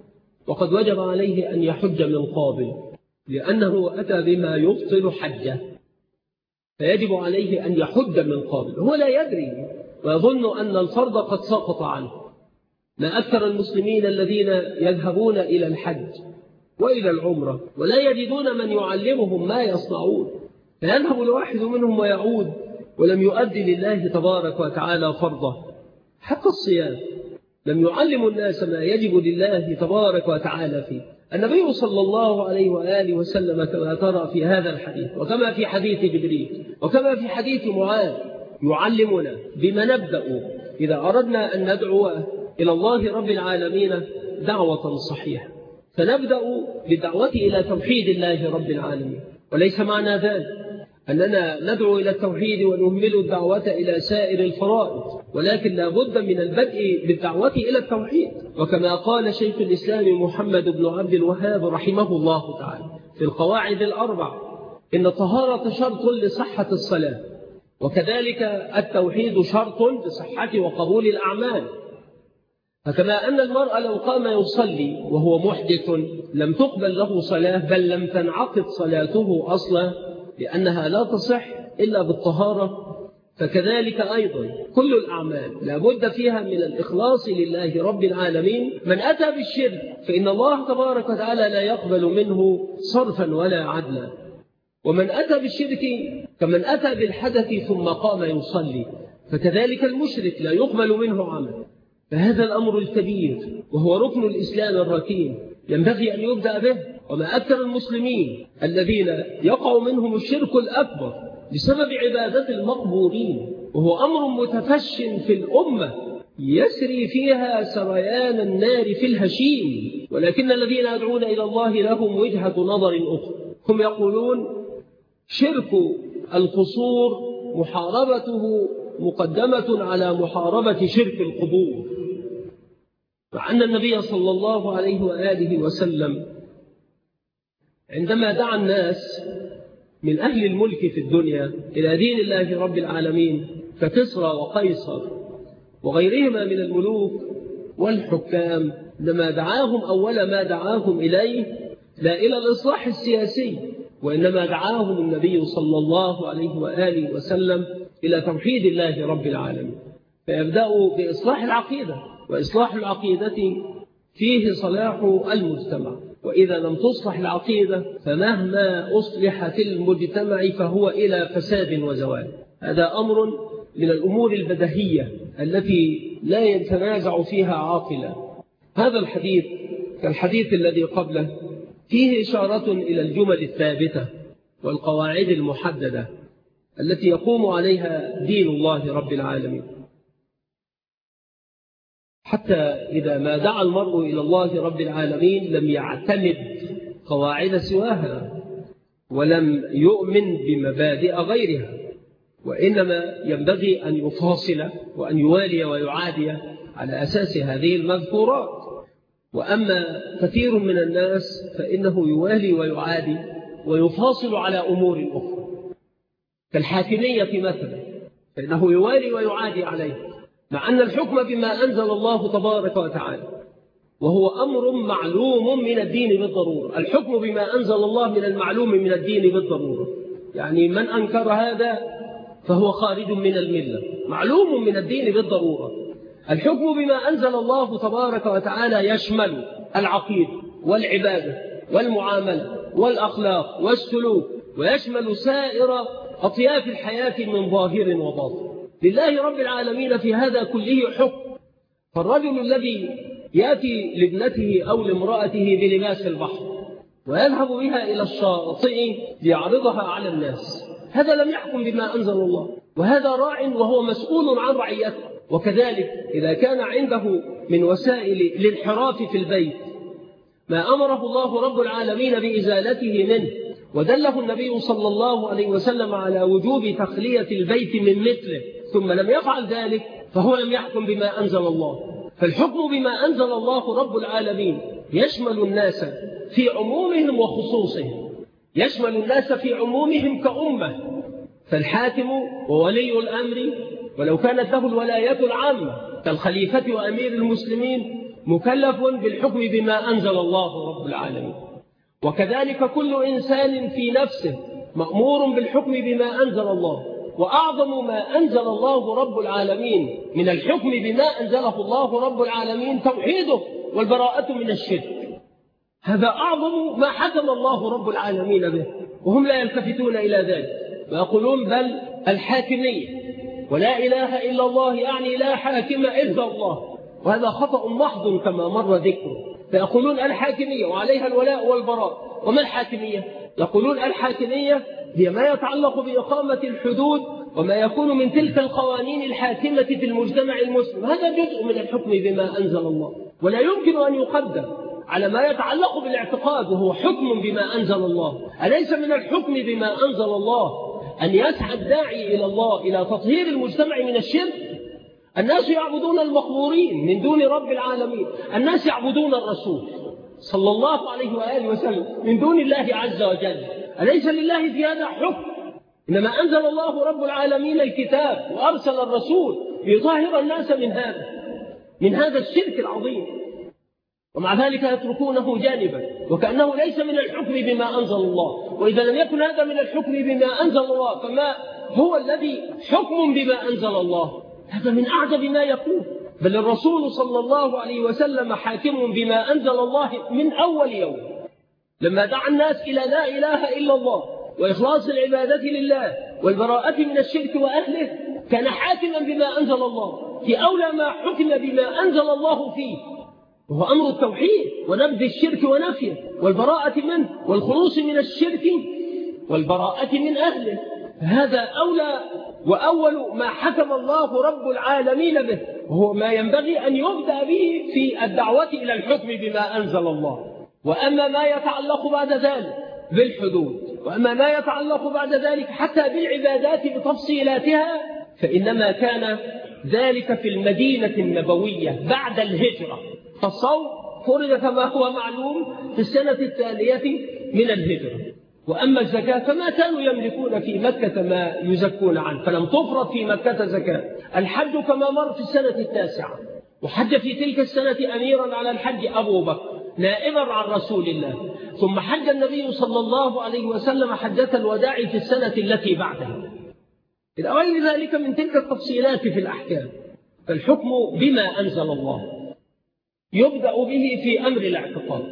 S1: وقد وجب عليه أن يحج من قابل، لأنه أتى بما يبطل حجه، فيجب عليه أن يحج من قابل. هو لا يدري ويظن أن الفرض قد سقط عنه. ما أكثر المسلمين الذين يذهبون إلى الحج وإلى العمرة ولا يجدون من يعلمهم ما يصنعون، فيذهب الواحد منهم ويعود ولم يؤدي لله تبارك وتعالى فرضه. حتى الصيام لم يعلم الناس ما يجب لله تبارك وتعالى فيه. النبي صلى الله عليه وآله وسلم كما ترى في هذا الحديث وكما في حديث جبريل وكما في حديث معاذ يعلمنا بما نبدأ إذا أردنا أن ندعو إلى الله رب العالمين دعوة صحيحة. فنبدأ بالدعوة إلى توحيد الله رب العالمين، وليس معنى ذلك أننا ندعو إلى التوحيد ونهمل الدعوة إلى سائر الفرائض، ولكن لا بد من البدء بالدعوة إلى التوحيد. وكما قال شيخ الإسلام محمد بن عبد الوهاب رحمه الله تعالى في القواعد الأربع: إن الطهارة شرط لصحة الصلاة، وكذلك التوحيد شرط لصحة وقبول الأعمال. فكما أن المرء لو قام يصلي وهو محدث لم تقبل له صلاة، بل لم تنعقد صلاته أصلا لأنها لا تصح إلا بالطهارة، فكذلك أيضا كل الأعمال لا بد فيها من الإخلاص لله رب العالمين. من أتى بالشرك فإن الله تبارك وتعالى لا يقبل منه صرفا ولا عدلا، ومن أتى بالشرك كمن أتى بالحدث ثم قام يصلي، فكذلك المشرك لا يقبل منه عمل. فهذا الأمر الكبير وهو ركن الإسلام الركين ينبغي أن يبدأ به. وما أكثر المسلمين الذين يقع منهم الشرك الأكبر بسبب عبادة المقبورين، وهو أمر متفش في الأمة يسري فيها سريان النار في الهشيم. ولكن الذين يدعون إلى الله لهم وجهة نظر أخرى. هم يقولون شرك القصور محاربته مقدمة على محاربة شرك القبور، مع أن النبي صلى الله عليه وآله وسلم عندما دعا الناس من أهل الملك في الدنيا إلى دين الله رب العالمين ككسرى وقيصر وغيرهما من الملوك والحكام، لما دعاهم أول ما دعاهم إليه لا إلى الإصلاح السياسي، وإنما دعاهم النبي صلى الله عليه وآله وسلم إلى توحيد الله رب العالمين. فيبدأوا بإصلاح العقيدة، وإصلاح العقيدة فيه صلاح المجتمع، وإذا لم تصلح العقيدة فمهما أصلح في المجتمع فهو إلى فساد وزوال. هذا أمر من الأمور البديهية التي لا يتنازع فيها عاقلا. هذا الحديث كالحديث الذي قبله فيه إشارة إلى الجمل الثابتة والقواعد المحددة التي يقوم عليها دين الله رب العالمين، حتى إذا ما دعا المرء إلى الله رب العالمين لم يعتمد قواعد سواها ولم يؤمن بمبادئ غيرها، وإنما ينبغي أن يفاصل وأن يوالي ويعادي على أساس هذه المذكورات. وأما كثير من الناس فإنه يوالي ويعادي ويفاصل على أمور أخرى كالحاكمية مثلا، فإنه يوالي ويعادي عليه، مع أن الحكم بما أنزل الله تبارك وتعالى وهو أمر معلوم من الدين بالضرورة. الحكم بما أنزل الله من المعلوم من الدين بالضرورة، يعني من أنكر هذا فهو خارج من الملة، معلوم من الدين بالضرورة. الحكم بما أنزل الله تبارك وتعالى يشمل العقيدة والعبادة والمعاملة والأخلاق والسلوك، ويشمل سائر أطياف الحياة من ظاهر وباطن. لله رب العالمين في هذا كله حكم. فالرجل الذي يأتي لابنته أو لامرأته بلباس البحر ويذهب بها إلى الشاطئ ليعرضها على الناس، هذا لم يحكم بما أنزل الله، وهذا راع وهو مسؤول عن رعيته. وكذلك إذا كان عنده من وسائل الانحراف في البيت ما أمره الله رب العالمين بإزالته منه، ودله النبي صلى الله عليه وسلم على وجوب تخلية البيت من مثله، ثم لم يفعل ذلك فهو لم يحكم بما أنزل الله. فالحكم بما أنزل الله رب العالمين يشمل الناس في عمومهم وخصوصهم، يشمل الناس في عمومهم كأمة. فالحاكم وولي الأمر ولو كانت له الولايات العامة كالخليفة وأمير المسلمين مكلف بالحكم بما أنزل الله رب العالمين، وكذلك كل إنسان في نفسه مأمور بالحكم بما أنزل الله. وأعظم ما أنزل الله رب العالمين من الحكم بما أنزله الله رب العالمين توحيده والبراءة من الشرك. هذا أعظم ما حكم الله رب العالمين به، وهم لا يلتفتون إلى ذلك ويقولون بل الحاكمية، ولا إله إلا الله يعني لا حاكم إلا الله، وهذا خطأ محض كما مر ذكره. فيقولون الحاكمية وعليها الولاء والبراء. وما الحاكمية؟ يقولون الحاكمية هي ما يتعلق بإقامة الحدود وما يكون من تلك القوانين الحاكمة في المجتمع المسلم. هذا جزء من الحكم بما أنزل الله، ولا يمكن أن يقدم على ما يتعلق بالاعتقاد وهو حكم بما أنزل الله. أليس من الحكم بما أنزل الله أن يسعى الداعي إلى الله إلى تطهير المجتمع من الشرك؟ الناس يعبدون المقبورين من دون رب العالمين، الناس يعبدون الرسول صلى الله عليه وآله وسلم من دون الله عز وجل. أليس لله في هذا حكم؟ إنما أنزل الله رب العالمين الكتاب وأرسل الرسول ليطهر الناس من هذا الشرك العظيم، ومع ذلك يتركونه جانبا وكأنه ليس من الحكم بما أنزل الله. وإذا لم يكن هذا من الحكم بما أنزل الله فما هو الذي حكم بما أنزل الله؟ هذا من أعجب ما يكون. بل الرسول صلى الله عليه وسلم حاكم بما أنزل الله من أول يوم، لما دعا الناس إلى لا إله إلا الله وإخلاص العبادة لله والبراءة من الشرك وأهله، كان حاكما بما أنزل الله في أولى ما حكم بما أنزل الله فيه، وهو أمر التوحيد ونبذ الشرك ونفيه والبراءة منه والخلوص من الشرك والبراءة من أهله. هذا أولى وأول ما حكم الله رب العالمين به، وهو ما ينبغي أن يبدأ به في الدعوة إلى الحكم بما أنزل الله. وأما ما يتعلق بعد ذلك بالحدود، وأما ما يتعلق بعد ذلك حتى بالعبادات بتفصيلاتها، فإنما كان ذلك في المدينة النبوية بعد الهجرة. فالصوم فرض كما هو معلوم في السنة التالية من الهجرة. وأما الزكاة فما كانوا يملكون في مكة ما يزكون عنه، فلم تفرض في مكة زكاة. الحج كما مر في السنة التاسعة، وحج في تلك السنة أميرا على الحج أبو بكر نائبا عن رسول الله، ثم حج النبي صلى الله عليه وسلم حجة الوداع في السنة التي بعدها. إلى غير ذلك من تلك التفصيلات في الأحكام. فالحكم بما أنزل الله يبدأ به في أمر الاعتقاد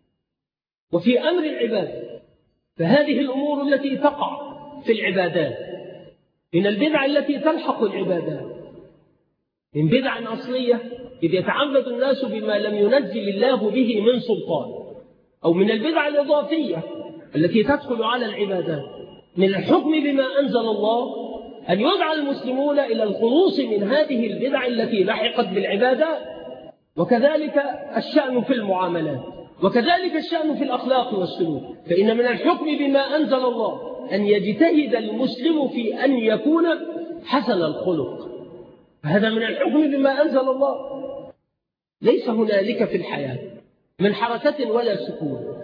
S1: وفي أمر العبادة. فهذه الأمور التي تقع في العبادات من البدع التي تلحق العبادات، من بدع أصلية إذ يتعبد الناس بما لم ينزل الله به من سلطان، أو من البدع الإضافية التي تدخل على العبادات. من الحكم بما أنزل الله أن يدعى المسلمون إلى الخلوص من هذه البدع التي لحقت بالعبادات، وكذلك الشأن في المعاملات، وكذلك الشأن في الأخلاق والسلوك. فإن من الحكم بما أنزل الله أن يجتهد المسلم في أن يكون حسن الخلق. هذا من الحكم بما أنزل الله. ليس هنالك في الحياة من حركة ولا سكون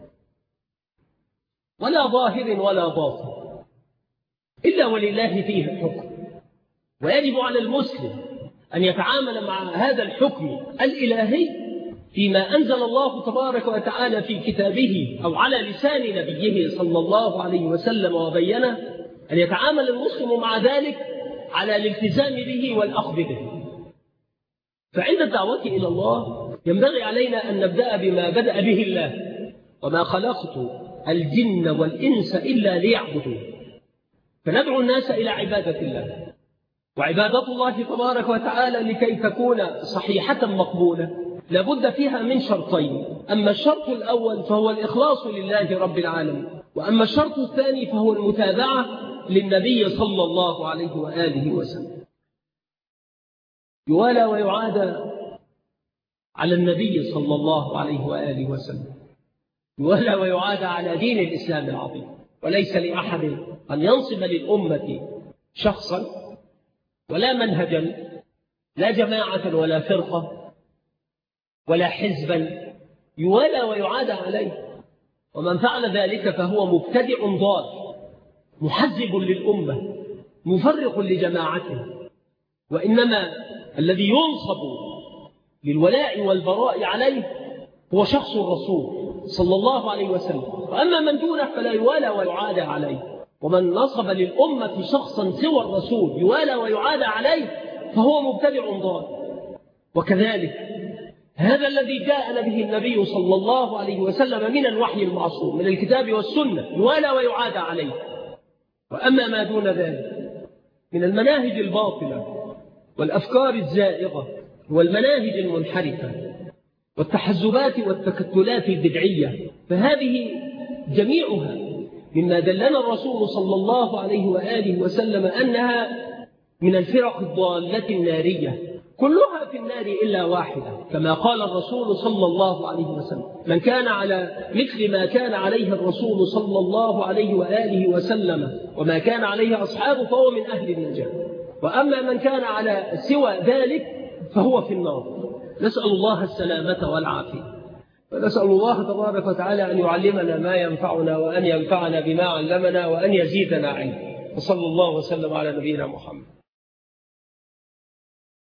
S1: ولا ظاهر ولا باطن إلا ولله فيه الحكم، ويجب على المسلم أن يتعامل مع هذا الحكم الإلهي فيما أنزل الله تبارك وتعالى في كتابه أو على لسان نبيه صلى الله عليه وسلم وبينه، أن يتعامل المسلم مع ذلك على الالتزام به والأخذ به. فعند الدعوة إلى الله ينبغي علينا أن نبدأ بما بدأ به الله: وما خلقت الجن والإنس إلا ليعبدون. فندعو الناس إلى عبادة الله، وعبادة الله تبارك وتعالى لكي تكون صحيحة مقبولة لابد فيها من شرطين: أما الشرط الأول فهو الإخلاص لله رب العالمين، وأما الشرط الثاني فهو المتابعة للنبي صلى الله عليه وآله وسلم. يوالى ويعادى على النبي صلى الله عليه وآله وسلم، يوالى ويعادى على دين الإسلام العظيم. وليس لأحد أن ينصب للأمة شخصا ولا منهجا، لا جماعة ولا فرقة ولا حزبا، يوالى ويعادى عليه. ومن فعل ذلك فهو مبتدع ضال محزب للأمة مفرق لجماعته. وإنما الذي ينصب
S2: للولاء والبراء عليه هو شخص الرسول صلى الله عليه وسلم، وأما من دونه فلا يوالى ويعادى عليه. ومن نصب للأمة شخصا سوى الرسول يوالى ويعادى عليه فهو مبتدع ضال. وكذلك هذا الذي جاءنا به النبي صلى الله عليه وسلم من الوحي المعصوم من الكتاب والسنة يوالى ويعادى عليه. وأما ما دون ذلك من المناهج الباطلة والأفكار الزائغة والمناهج المنحرفة والتحزبات والتكتلات البدعية فهذه جميعها مما دلنا الرسول صلى الله عليه وآله وسلم أنها من الفرق الضالة النارية، كلها في النار إلا واحدة، كما قال الرسول صلى الله عليه وسلم: من كان على مثل ما كان عليه الرسول صلى الله عليه وآله وسلم وما كان عليه أصحابه فهو من أهل النجاة، وأما من كان على سوى ذلك فهو في النار. نسأل الله السلامة والعافية، ونسأل الله تبارك وتعالى أن يعلمنا ما ينفعنا وأن ينفعنا بما علمنا وأن يزيدنا علما. وصلى الله وسلم على نبينا محمد.